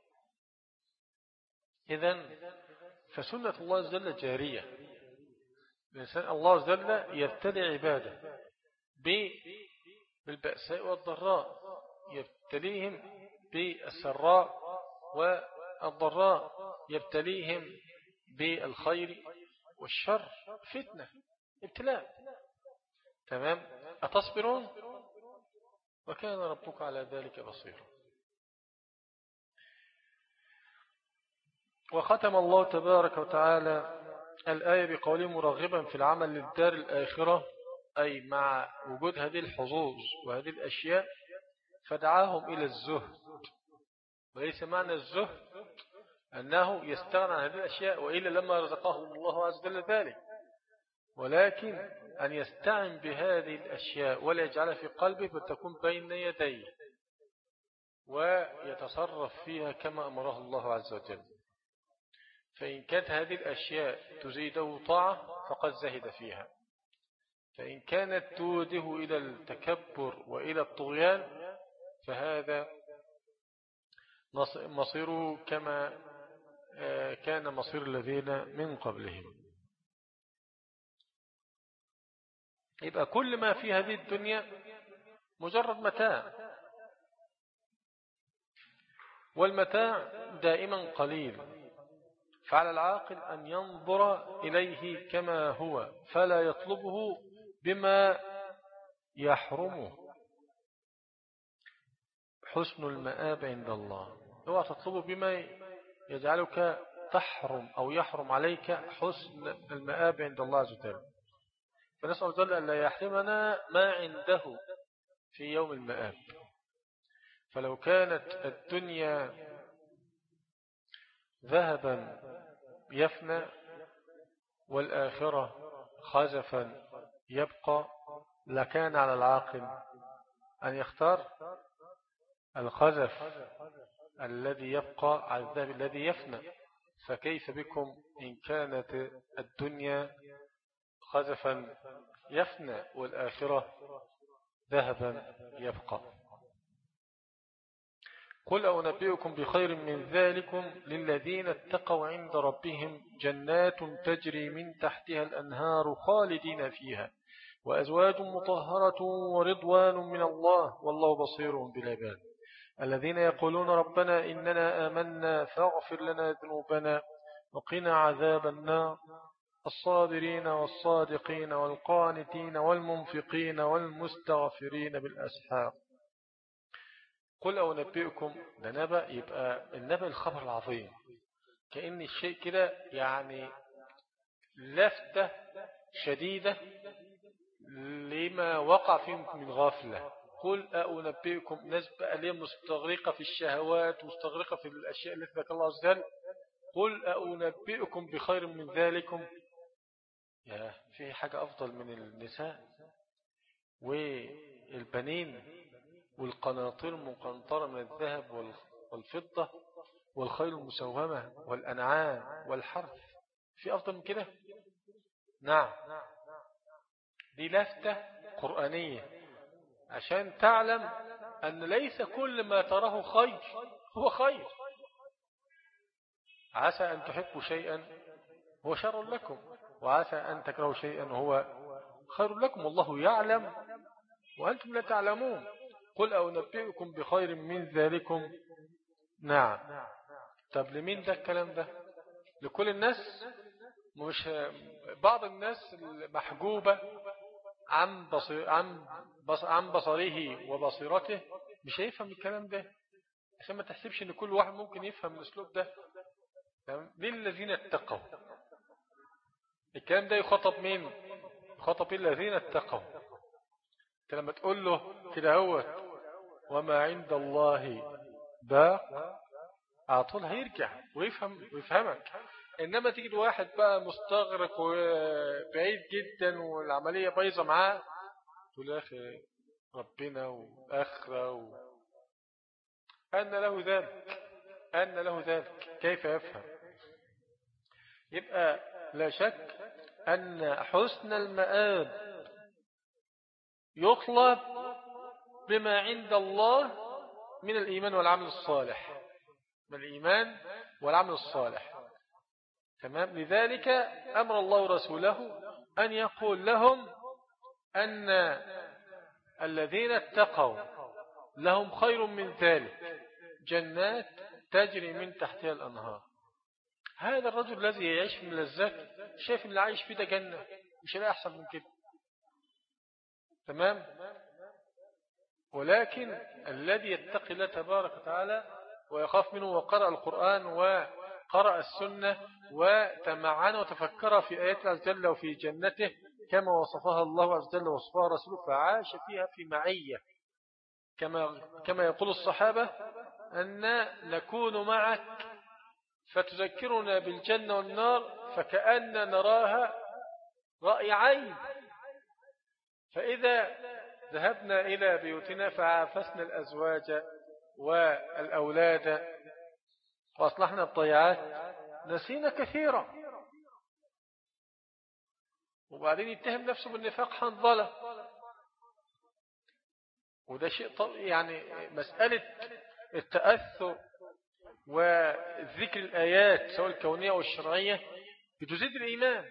إذن فسنة الله عز وجل جارية. الإنسان الله عز وجل يبتلي عباده بالبأساء والضراء، يبتليهم بالسراء والضراء، يبتليهم بالخير والشر، فتنة ابتلاء. تمام. أتصبرون وكان ربك على ذلك بصيرا. وختم الله تبارك وتعالى الآية بقوله: مرغبا في العمل للدار الآخرة، أي مع وجود هذه الحظوظ وهذه الأشياء فدعاهم إلى الزهد. وليس معنى الزهد أنه يستغنى عن هذه الأشياء، وإلا لما رزقه الله عز وجل ذلك، ولكن أن يستعن بهذه الأشياء ولا يجعلها في قلبه، فتكون بين يديه ويتصرف فيها كما أمره الله عز وجل. فإن كانت هذه الأشياء تزيده طاعة فقد زهد فيها، فإن كانت توده إلى التكبر وإلى الطغيان فهذا مصيره كما كان مصير الذين من قبلهم. يبقى كل ما في هذه الدنيا مجرد متاع، والمتاع دائما قليل، فعلى العاقل أن ينظر إليه كما هو فلا يطلبه بما يحرمه. حسن المآب عند الله، هو تطلبه بما يجعلك تحرم أو يحرم عليك حسن المآب عند الله عز وجل. فنسأل الله جل أن لا يحرمنا ما عنده في يوم المآب. فلو كانت الدنيا ذهبا يفنى والآخرة خزفا يبقى، لكان على العاقل أن يختار الخزف الذي يبقى على الذهب الذي يفنى. فكيف بكم إن كانت الدنيا خزفا يفنى والآخرة ذهبا يبقى؟ قل أنبئكم بخير من ذلكم للذين اتقوا عند ربهم جنات تجري من تحتها الأنهار خالدين فيها وأزواج مطهرة ورضوان من الله والله بصير بالعباد. الذين يقولون ربنا إننا آمنا فاغفر لنا ذنوبنا وقنا عذاب النار الصابرين والصادقين والقانتين والمنفقين والمستغفرين بالأسحار. قل أو نبئكم، ده نبأ، يبقى النبأ الخبر العظيم، كأن الشيء كده يعني لفتة شديدة لما وقع فيه من غفلة. قل أنبئكم، ناس بقى ليه مستغرقة في الشهوات، مستغرقة في الأشياء التي ذكر الله عز وجل. قل أنبئكم بخير من ذلكم، يا في حاجة أفضل من النساء والبنين والقناطير المقنطرة من الذهب والفضة والخيل المسومة والأنعام والحرث؟ في أفضل من كده؟ نعم، دي لفتة قرآنية عشان تعلم أن ليس كل ما تراه خير هو خير. عسى أن تحبوا شيئا هو شر لكم، وعسى أن تكرهوا شيئا هو خير لكم، والله يعلم وأنتم لا تعلمون. قل أنبئكم بخير من ذلكم. نعم. طب لمين ده الكلام ده؟ لكل الناس؟ مش بعض الناس المحجوبة عن بصر عن بص عن بصره وبصيرته مش هيفهم الكلام ده، عشان ما تحسبش ان كل واحد ممكن يفهم الاسلوب ده. للذين اتقوا، الكلام ده يخاطب مين؟ يخاطب الذين اتقوا. انت لما تقول له كده هو وما عند الله باق، على طول هيرجع ويفهم ويفهمك. انما تجد واحد بقى مستغرق وبعيد جدا والعملية بايظة معاه، تقول يا اخي ربنا واخره و... أن له ذلك أن له ذلك كيف يفهم؟ يبقى لا شك أن حسن المآب يطلب بما عند الله من الإيمان والعمل الصالح، من الإيمان والعمل الصالح. تمام. لذلك أمر الله رسوله أن يقول لهم أن الذين اتقوا لهم خير من ذلك، جنات تجري من تحتها الأنهار. هذا الرجل الذي يعيش من لذات شايف اللي عايش فيه ده جنة، مش لا أحسن من كده. تمام. ولكن الذي يتقي الله تبارك وتعالى ويخاف منه وقرأ القرآن وقرأ السنة وتمعن وتفكر في آيات الله عز وجل وفي جنته كما وصفها الله عز وجل وصفها رسوله، فعاش فيها في معية، كما كما يقول الصحابة أن نكون معك فتذكرنا بالجنة والنار فكأن نراها رأي عين. فإذا ذهبنا إلى بيوتنا فعافسنا الأزواج والأولاد وأصلحنا الضيعات نسينا كثيرا. وبعدين يتهم نفسه بالنفاق حنظلة، وده شيء طبيعي. يعني مسألة التأثر وذكر الآيات سواء الكونية أو الشرعية بتزيد الإيمان.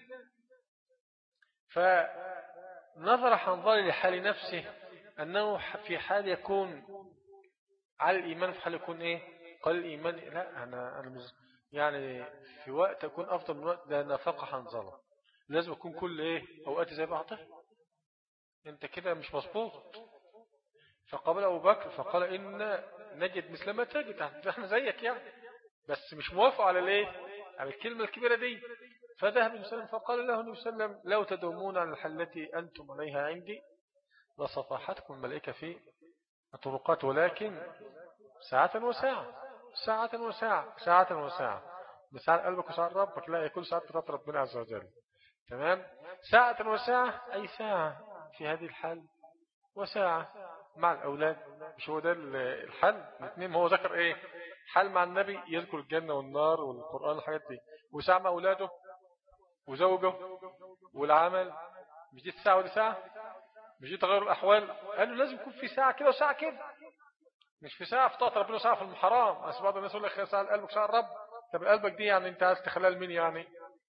فنظر حنظلة لحال نفسه أنه في حال يكون على الإيمان، في حال يكون إيه قال الإيمان، لا أنا, أنا يعني في وقت أكون أفضل من وقت، ده نفاق حنظلة. لازم أكون كل إيه أوقاتي زي بعضها، أنت كده مش مظبوط. فقابل أبو بكر فقال إن نجد مثل ما تجد، احنا زيك يعني، بس مش موافق على ليه على الكلمة الكبيرة دي. فذهب النبي صلى الله عليه وسلم فقال له النبي صلى الله عليه وسلم لو تدومون على الحلة أنتم عليها عندي لصفحتكم الملائكة في الطرقات، ولكن ساعة وساعة ساعة وساعة ساعة وساعة بساعة قلبك وساعة ربك، لا يكون ساعة رب ربنا عز وجل. تمام. ساعة وساعة أي ساعة في هذه الحال وساعة مع الأولاد، مش هو ده الحل الاثنين. هو ذكر إيه حل مع النبي يذكر الجنة والنار والقرآن الحاجات دي، وساعة مع أولاده وزوجه والعمل. مش دي الساعة ودي ساعة؟ مش دي تغير الأحوال؟ قالوا لازم يكون في ساعة كده وساعة كده، مش في ساعة في طاعة ربنا وساعة في المحرام. بس بعض الناس يقول لك ساعة قلبك ساعة الرب. طب قلبك دي يعني انت عايز تخليها لمين يعني؟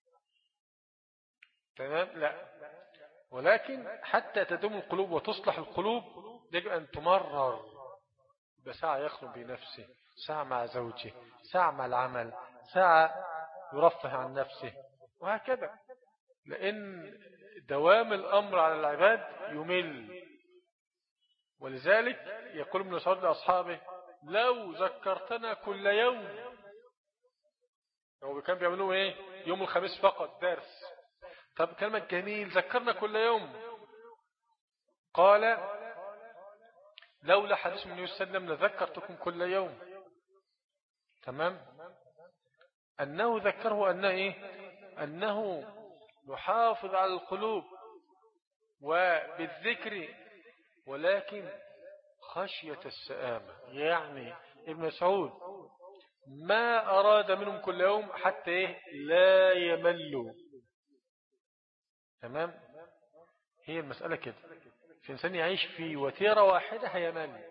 تمام. لا، ولكن حتى تدوم القلوب وتصلح القلوب يجب أن تمرر بساعة يخلو بنفسه، ساعة مع زوجه، ساعة مع العمل، ساعة يرفه عن نفسه وهكذا، لأن دوام الأمر على العباد يمل. ولذلك يقول ابن مسعود لأصحابه لو ذكرتنا كل يوم، هو كان بيعملوا ايه يوم الخميس فقط درس، طب كلمة جميل ذكرنا كل يوم. قال لولا حديث من النبي صلى الله عليه وسلم لذكرتكم كل يوم. تمام. أنه ذكره أنه إيه؟ أنه يحافظ على القلوب وبالذكر، ولكن خشية السآمة. يعني ابن مسعود ما أراد منهم كل يوم حتى إيه؟ لا يملوا. تمام. هي المسألة كده، في إنسان يعيش في وتيرة واحدة هيمل.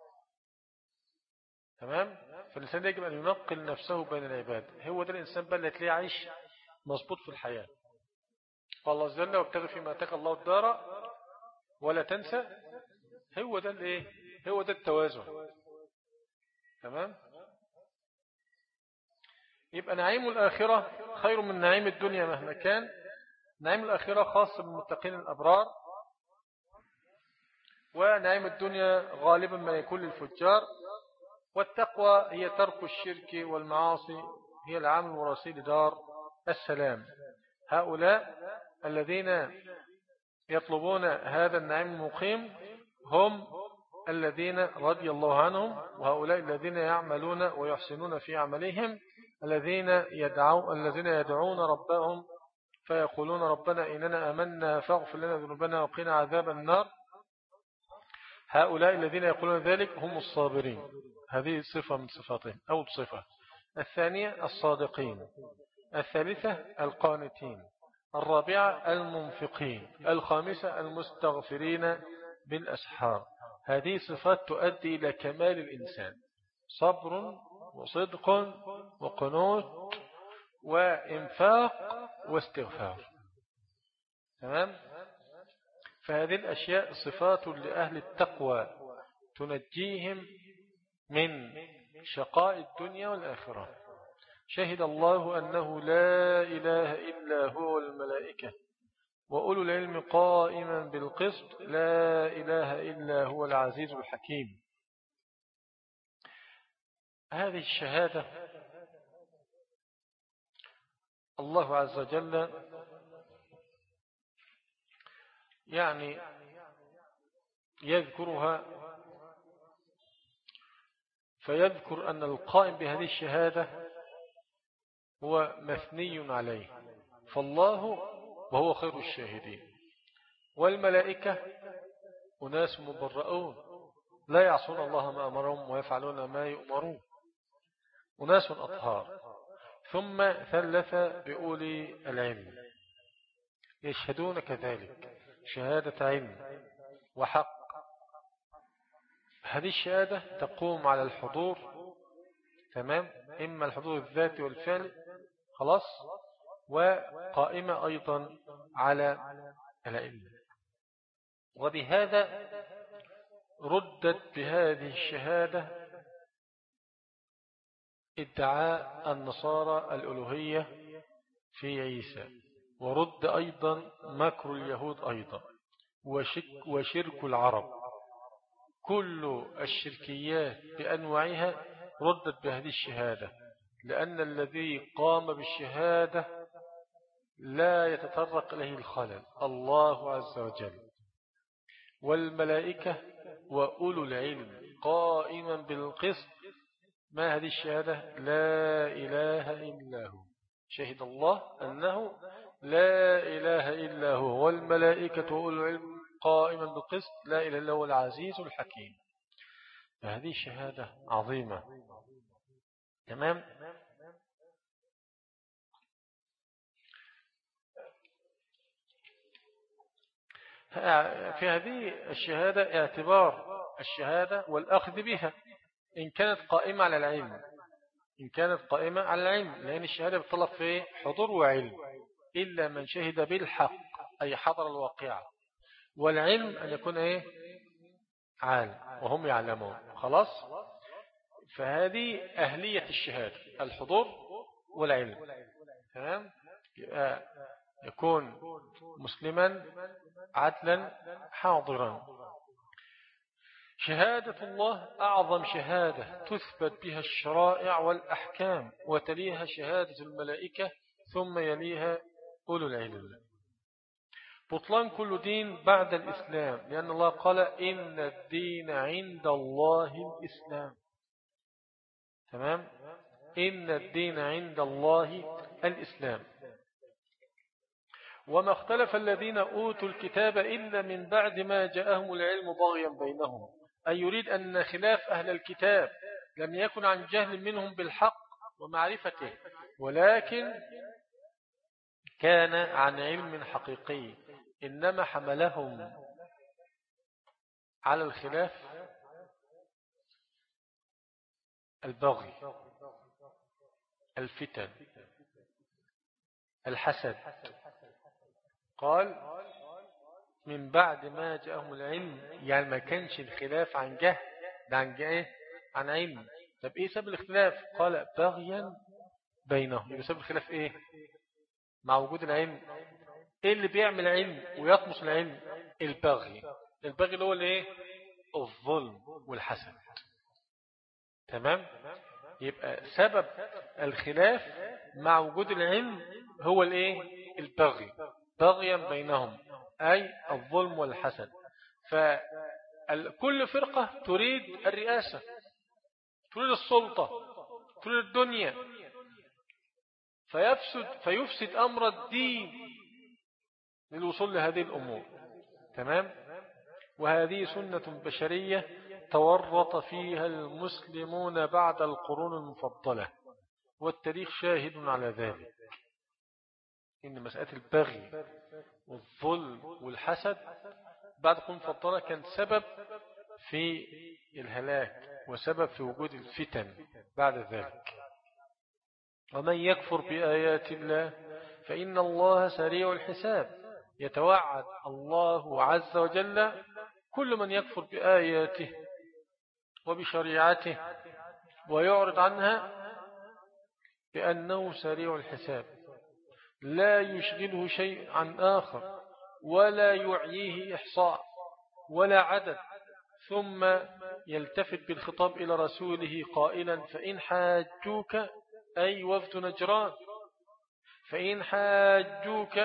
تمام. فالإنسان يجب أن ينقل نفسه بين العباد. هو ده الإنسان بقى اللي تلاقيه عايش مظبوط في الحياة. قال الله جل وابتغي فيما آتاك الله الدار ولا تنسى. هو ده الايه؟ هو ده التوازن. تمام. يبقى نعيم الآخرة خير من نعيم الدنيا مهما كان. نعيم الآخرة خاص بالمتقين الأبرار، ونعيم الدنيا غالبا ما يكون للفجار. والتقوى هي ترك الشرك والمعاصي، هي العامل الوراثي لدار السلام. هؤلاء الذين يطلبون هذا النعيم المقيم هم الذين رضي الله عنهم، وهؤلاء الذين يعملون ويحسنون في عملهم، الذين يدعون الذين يدعون ربهم فيقولون ربنا إننا آمنا فاغفر لنا ذنوبنا وقنا عذاب النار. هؤلاء الذين يقولون ذلك هم الصابرين. هذه صفة من صفاتهم. أول صفة. الثانية الصادقين. الثالثة القانتين. الرابعة المنفقين. الخامسة المستغفرين بالأسحار. هذه صفات تؤدي إلى كمال الإنسان: صبر وصدق وقنوت وإنفاق واستغفار. تمام. فهذه الأشياء صفات لأهل التقوى تنجيهم من شقاء الدنيا والآخرة. شهد الله أنه لا إله إلا هو الملائكة وأولو العلم قائما بالقسط لا إله إلا هو العزيز الحكيم. هذه الشهادة الله عز وجل يعني يذكرها، فيذكر أن القائم بهذه الشهادة هو مثني عليه، فالله وهو خير الشاهدين، والملائكة أناس مبرؤون لا يعصون الله ما أمرهم ويفعلون ما يؤمرون، أناس أطهار. ثم ثلث بأولي العلم يشهدون كذلك شهادة علم وحق. هذه الشهادة تقوم على الحضور. تمام. إما الحضور الذاتي والفعل خلاص، وقائمة أيضا على العلم. وبهذا ردت بهذه الشهادة ادعاء النصارى الألوهية في عيسى، ورد أيضا مكر اليهود أيضا، وشك وشرك العرب. كل الشركيات بأنواعها ردت بهذه الشهادة، لأن الذي قام بالشهادة لا يتطرق إليه الخلل الله عز وجل. والملائكة وأولو العلم قائما بالقسط. ما هذه الشهادة؟ لا إله إلا هو. شهد الله أنه لا إله إلا هو، والملائكة وأولو العلم قائما بالقسط لا إله إلا هو العزيز الحكيم. فهذه شهادة عظيمة. تمام. في هذه الشهادة اعتبار الشهادة والأخذ بها إن كانت قائمة على العلم، إن كانت قائمة على العلم، لأن الشهادة بتطلب في حضور وعلم، إلا من شهد بالحق أي حضر الواقعة. والعلم أن يكون إيه؟ عالم وهم يعلمون. خلاص. فهذه أهلية الشهادة: الحضور والعلم. تمام؟ يكون مسلما عدلا حاضرا. شهادة الله أعظم شهادة تثبت بها الشرائع والأحكام، وتليها شهادة الملائكة، ثم يليها أولو العلم. بطلان كل دين بعد الإسلام، لأن الله قال إن الدين عند الله الإسلام. تمام؟ إن الدين عند الله الإسلام. وما اختلف الذين أوتوا الكتاب إلا من بعد ما جاءهم العلم بغيا بينهم، أي يريد أن خلاف أهل الكتاب لم يكن عن جهل منهم بالحق ومعرفته، ولكن كان عن علم حقيقي، إنما حملهم على الخلاف البغي، الفتن، الحسد. قال من بعد ما جاءهم العلم، يعني ما كانش الخلاف عن جهل، ده عن جهل عن علم. طب ايه سبب الاختلاف؟ قال بغيا بينهم. يبقى سبب الخلاف ايه؟ مع وجود العلم. ايه اللي بيعمل علم ويطمس العلم؟ البغي. البغي اللي هو الايه؟ الظلم والحسد. تمام؟ يبقى سبب الخلاف مع وجود العلم هو الايه؟ البغي، بغيا بينهم، أي الظلم والحسد. فكل فرقة تريد الرئاسة، تريد السلطة، تريد الدنيا، فيفسد, فيفسد أمر الدين للوصول لهذه الأمور. تمام؟ وهذه سنة بشرية تورط فيها المسلمون بعد القرون المفضلة، والتاريخ شاهد على ذلك، إن مسألة البغي والظلم والحسد بعد القرون المفضلة كان سبب في الهلاك وسبب في وجود الفتن بعد ذلك. ومن يكفر بآيات الله فإن الله سريع الحساب. يتوعد الله عز وجل كل من يكفر بآياته وبشريعته ويعرض عنها بأنه سريع الحساب، لا يشغله شيء عن آخر، ولا يعييه إحصاء ولا عدد. ثم يلتفت بالخطاب إلى رسوله قائلا فإن حاجوك، أي وفد نجران، فإن حاجوك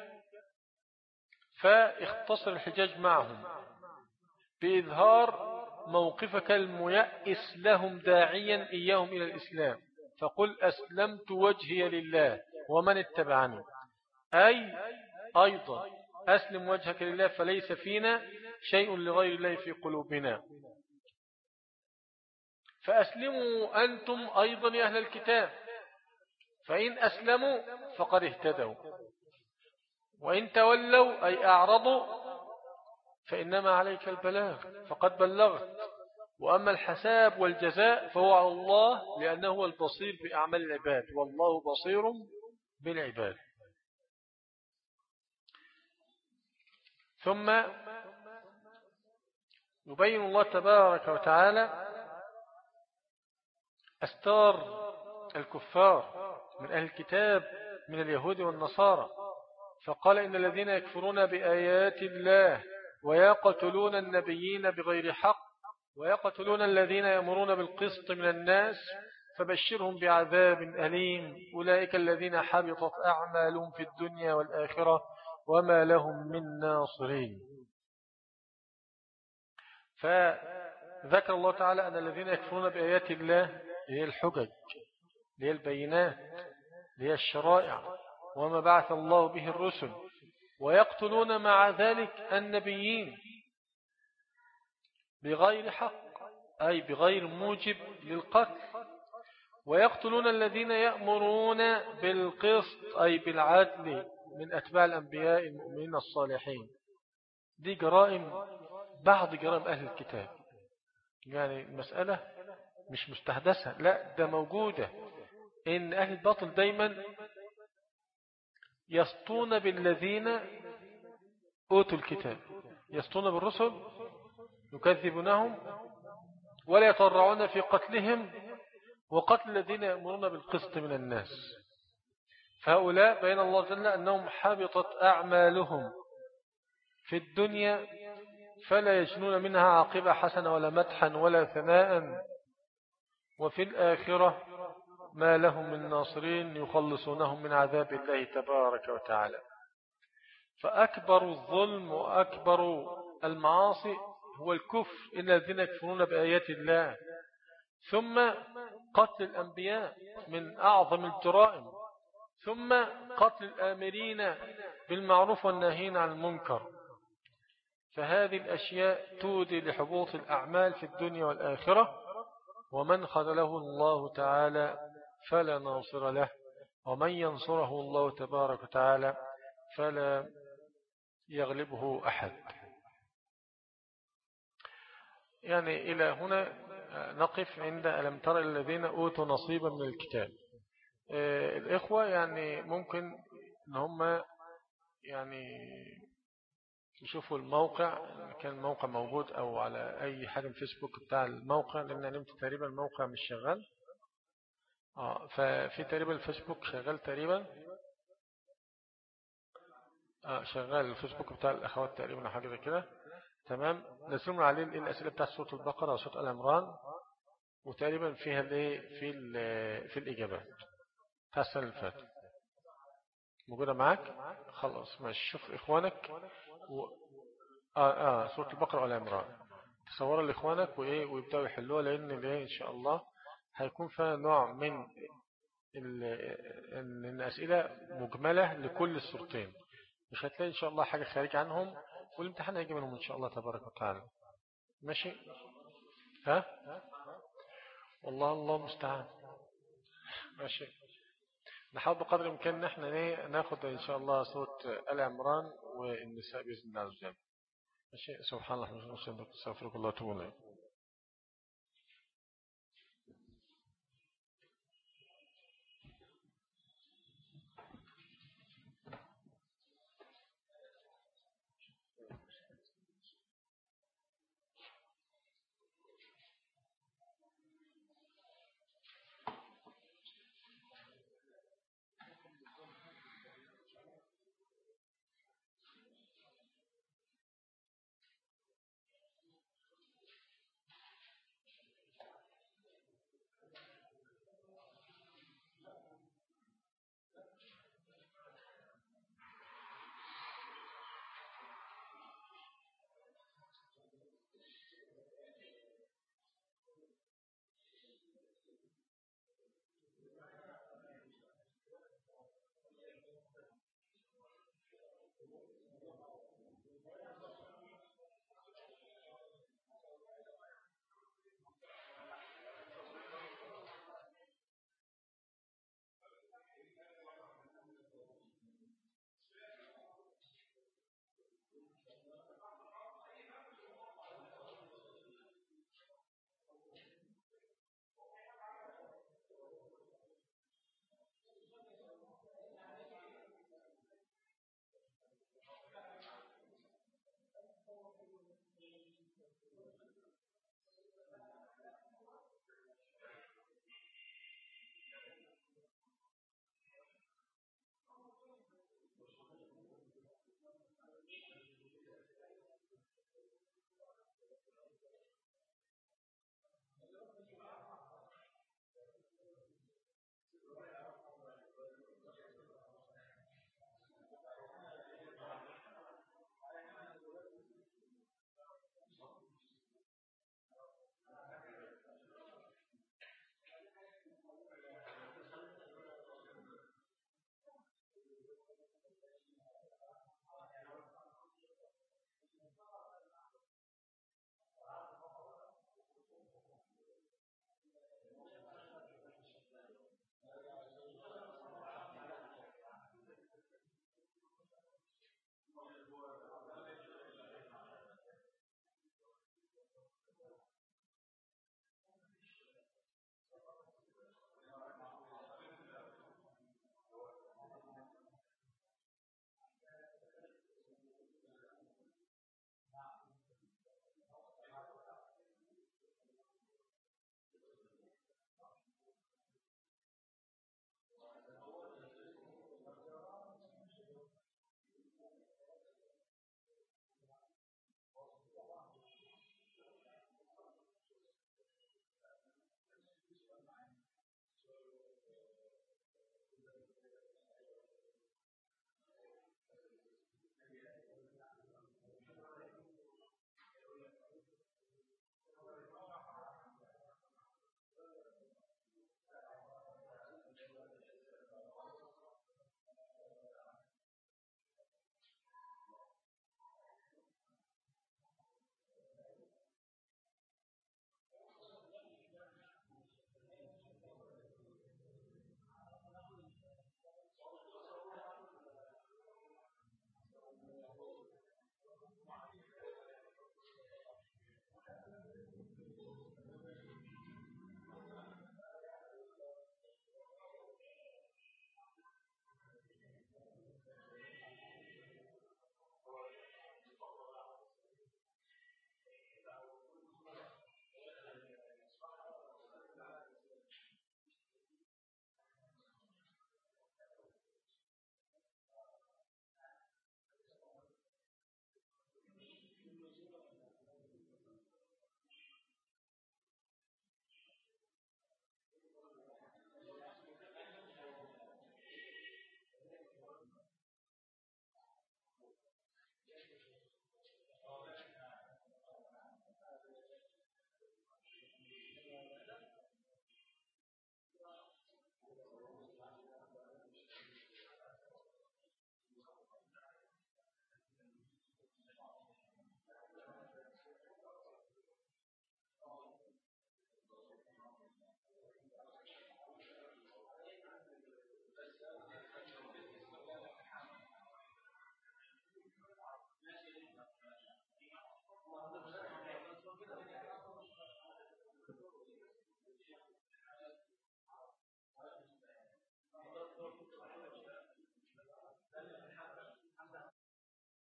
فاختصر الحجاج معهم بإظهار موقفك الميأس لهم داعيا إياهم إلى الإسلام، فقل أسلمت وجهي لله ومن اتبعني، أي أيضا أسلم وجهك لله فليس فينا شيء لغير الله في قلوبنا. فأسلموا أنتم أيضا يا أهل الكتاب، فإن أسلموا فقد اهتدوا، وإن تولوا أي أعرضوا فإنما عليك البلاغ فقد بلغت، وأما الحساب والجزاء فهو على الله، لأنه هو البصير بأعمال العباد، والله بصير بالعباد. ثم يبين الله تبارك وتعالى أستار الكفار من أهل الكتاب من اليهود والنصارى، فقال إن الذين يكفرون بآيات الله ويقتلون النبيين بغير حق ويقتلون الذين يأمرون بالقسط من الناس فبشرهم بعذاب أليم، أولئك الذين حبطت أعمالهم في الدنيا والآخرة وما لهم من ناصرين. فذكر الله تعالى أن الذين يكفرون بآيات الله هي الحجج، هي البينات، هي الشرائع وما بعث الله به الرسل، ويقتلون مع ذلك النبيين بغير حق أي بغير موجب للقتل، ويقتلون الذين يأمرون بالقسط أي بالعدل من أتباع الأنبياء المؤمنين الصالحين. دي جرائم بعض جرائم أهل الكتاب، يعني المسألة مش مستحدثة، لا ده موجودة. إن أهل الباطل دايما يسطون بالذين أوتوا الكتاب، يسطون بالرسل يكذبونهم ولا يتورعون في قتلهم وقتل الذين يأمرون بالقسط من الناس. فهؤلاء بين الله جل أنهم حبطت أعمالهم في الدنيا فلا يجنون منها عاقبة حسنة ولا مدحا ولا ثناء، وفي الآخرة ما لهم من ناصرين يخلصونهم من عذاب الله تبارك وتعالى. فأكبر الظلم وأكبر المعاصي هو الكفر إن الذين يكفرون بآيات الله، ثم قتل الأنبياء من أعظم الجرائم، ثم قتل الآمرين بالمعروف والناهين عن المنكر. فهذه الأشياء تودي لحبوط الأعمال في الدنيا والآخرة، ومن خذله الله تعالى فلا ناصر له، ومن ينصره الله تبارك وتعالى فلا يغلبه أحد. يعني إلى هنا نقف عند ألم تر الذين أوتوا نصيبا من الكتاب. الإخوة يعني ممكن إن هم يعني يشوفوا الموقع، كان الموقع موجود أو على أي حاجة الفيسبوك بتاع الموقع، لأن نمت تقريبا الموقع مش شغال. آه ففي تقريبا الفيسبوك شغال تقريبا، آه شغال الفيسبوك بتاع الأخوات تقريبا حاجة زي كده. تمام. نزلنا عليه الأسئلة بتاع سورة البقرة وسورة آل عمران، وتقريبا فيها الايه في في الإجابات بتاع السنة اللي فاتت موجودة معاك. خلاص ماشي، شوف إخوانك و... آه آه سورة البقرة وآل عمران تصورها لإخوانك وإيه ويبدأوا يحلوها، لأن الايه إن شاء الله هيكون فيها نوع من الأسئلة مجملة لكل السورتين، مش هتلاقي إن شاء الله حاجة خارج عنهم، والامتحان هيجي منهم إن شاء الله تبارك وتعالى. ماشي. ها والله الله المستعان. ماشي. نحاول بقدر الإمكان نحن ناخد إن شاء الله سورة آل عمران والنساء بإذن الله عز وجل. ماشي. سبحان الله وبحمده، استغفرك الله واتوب إليك.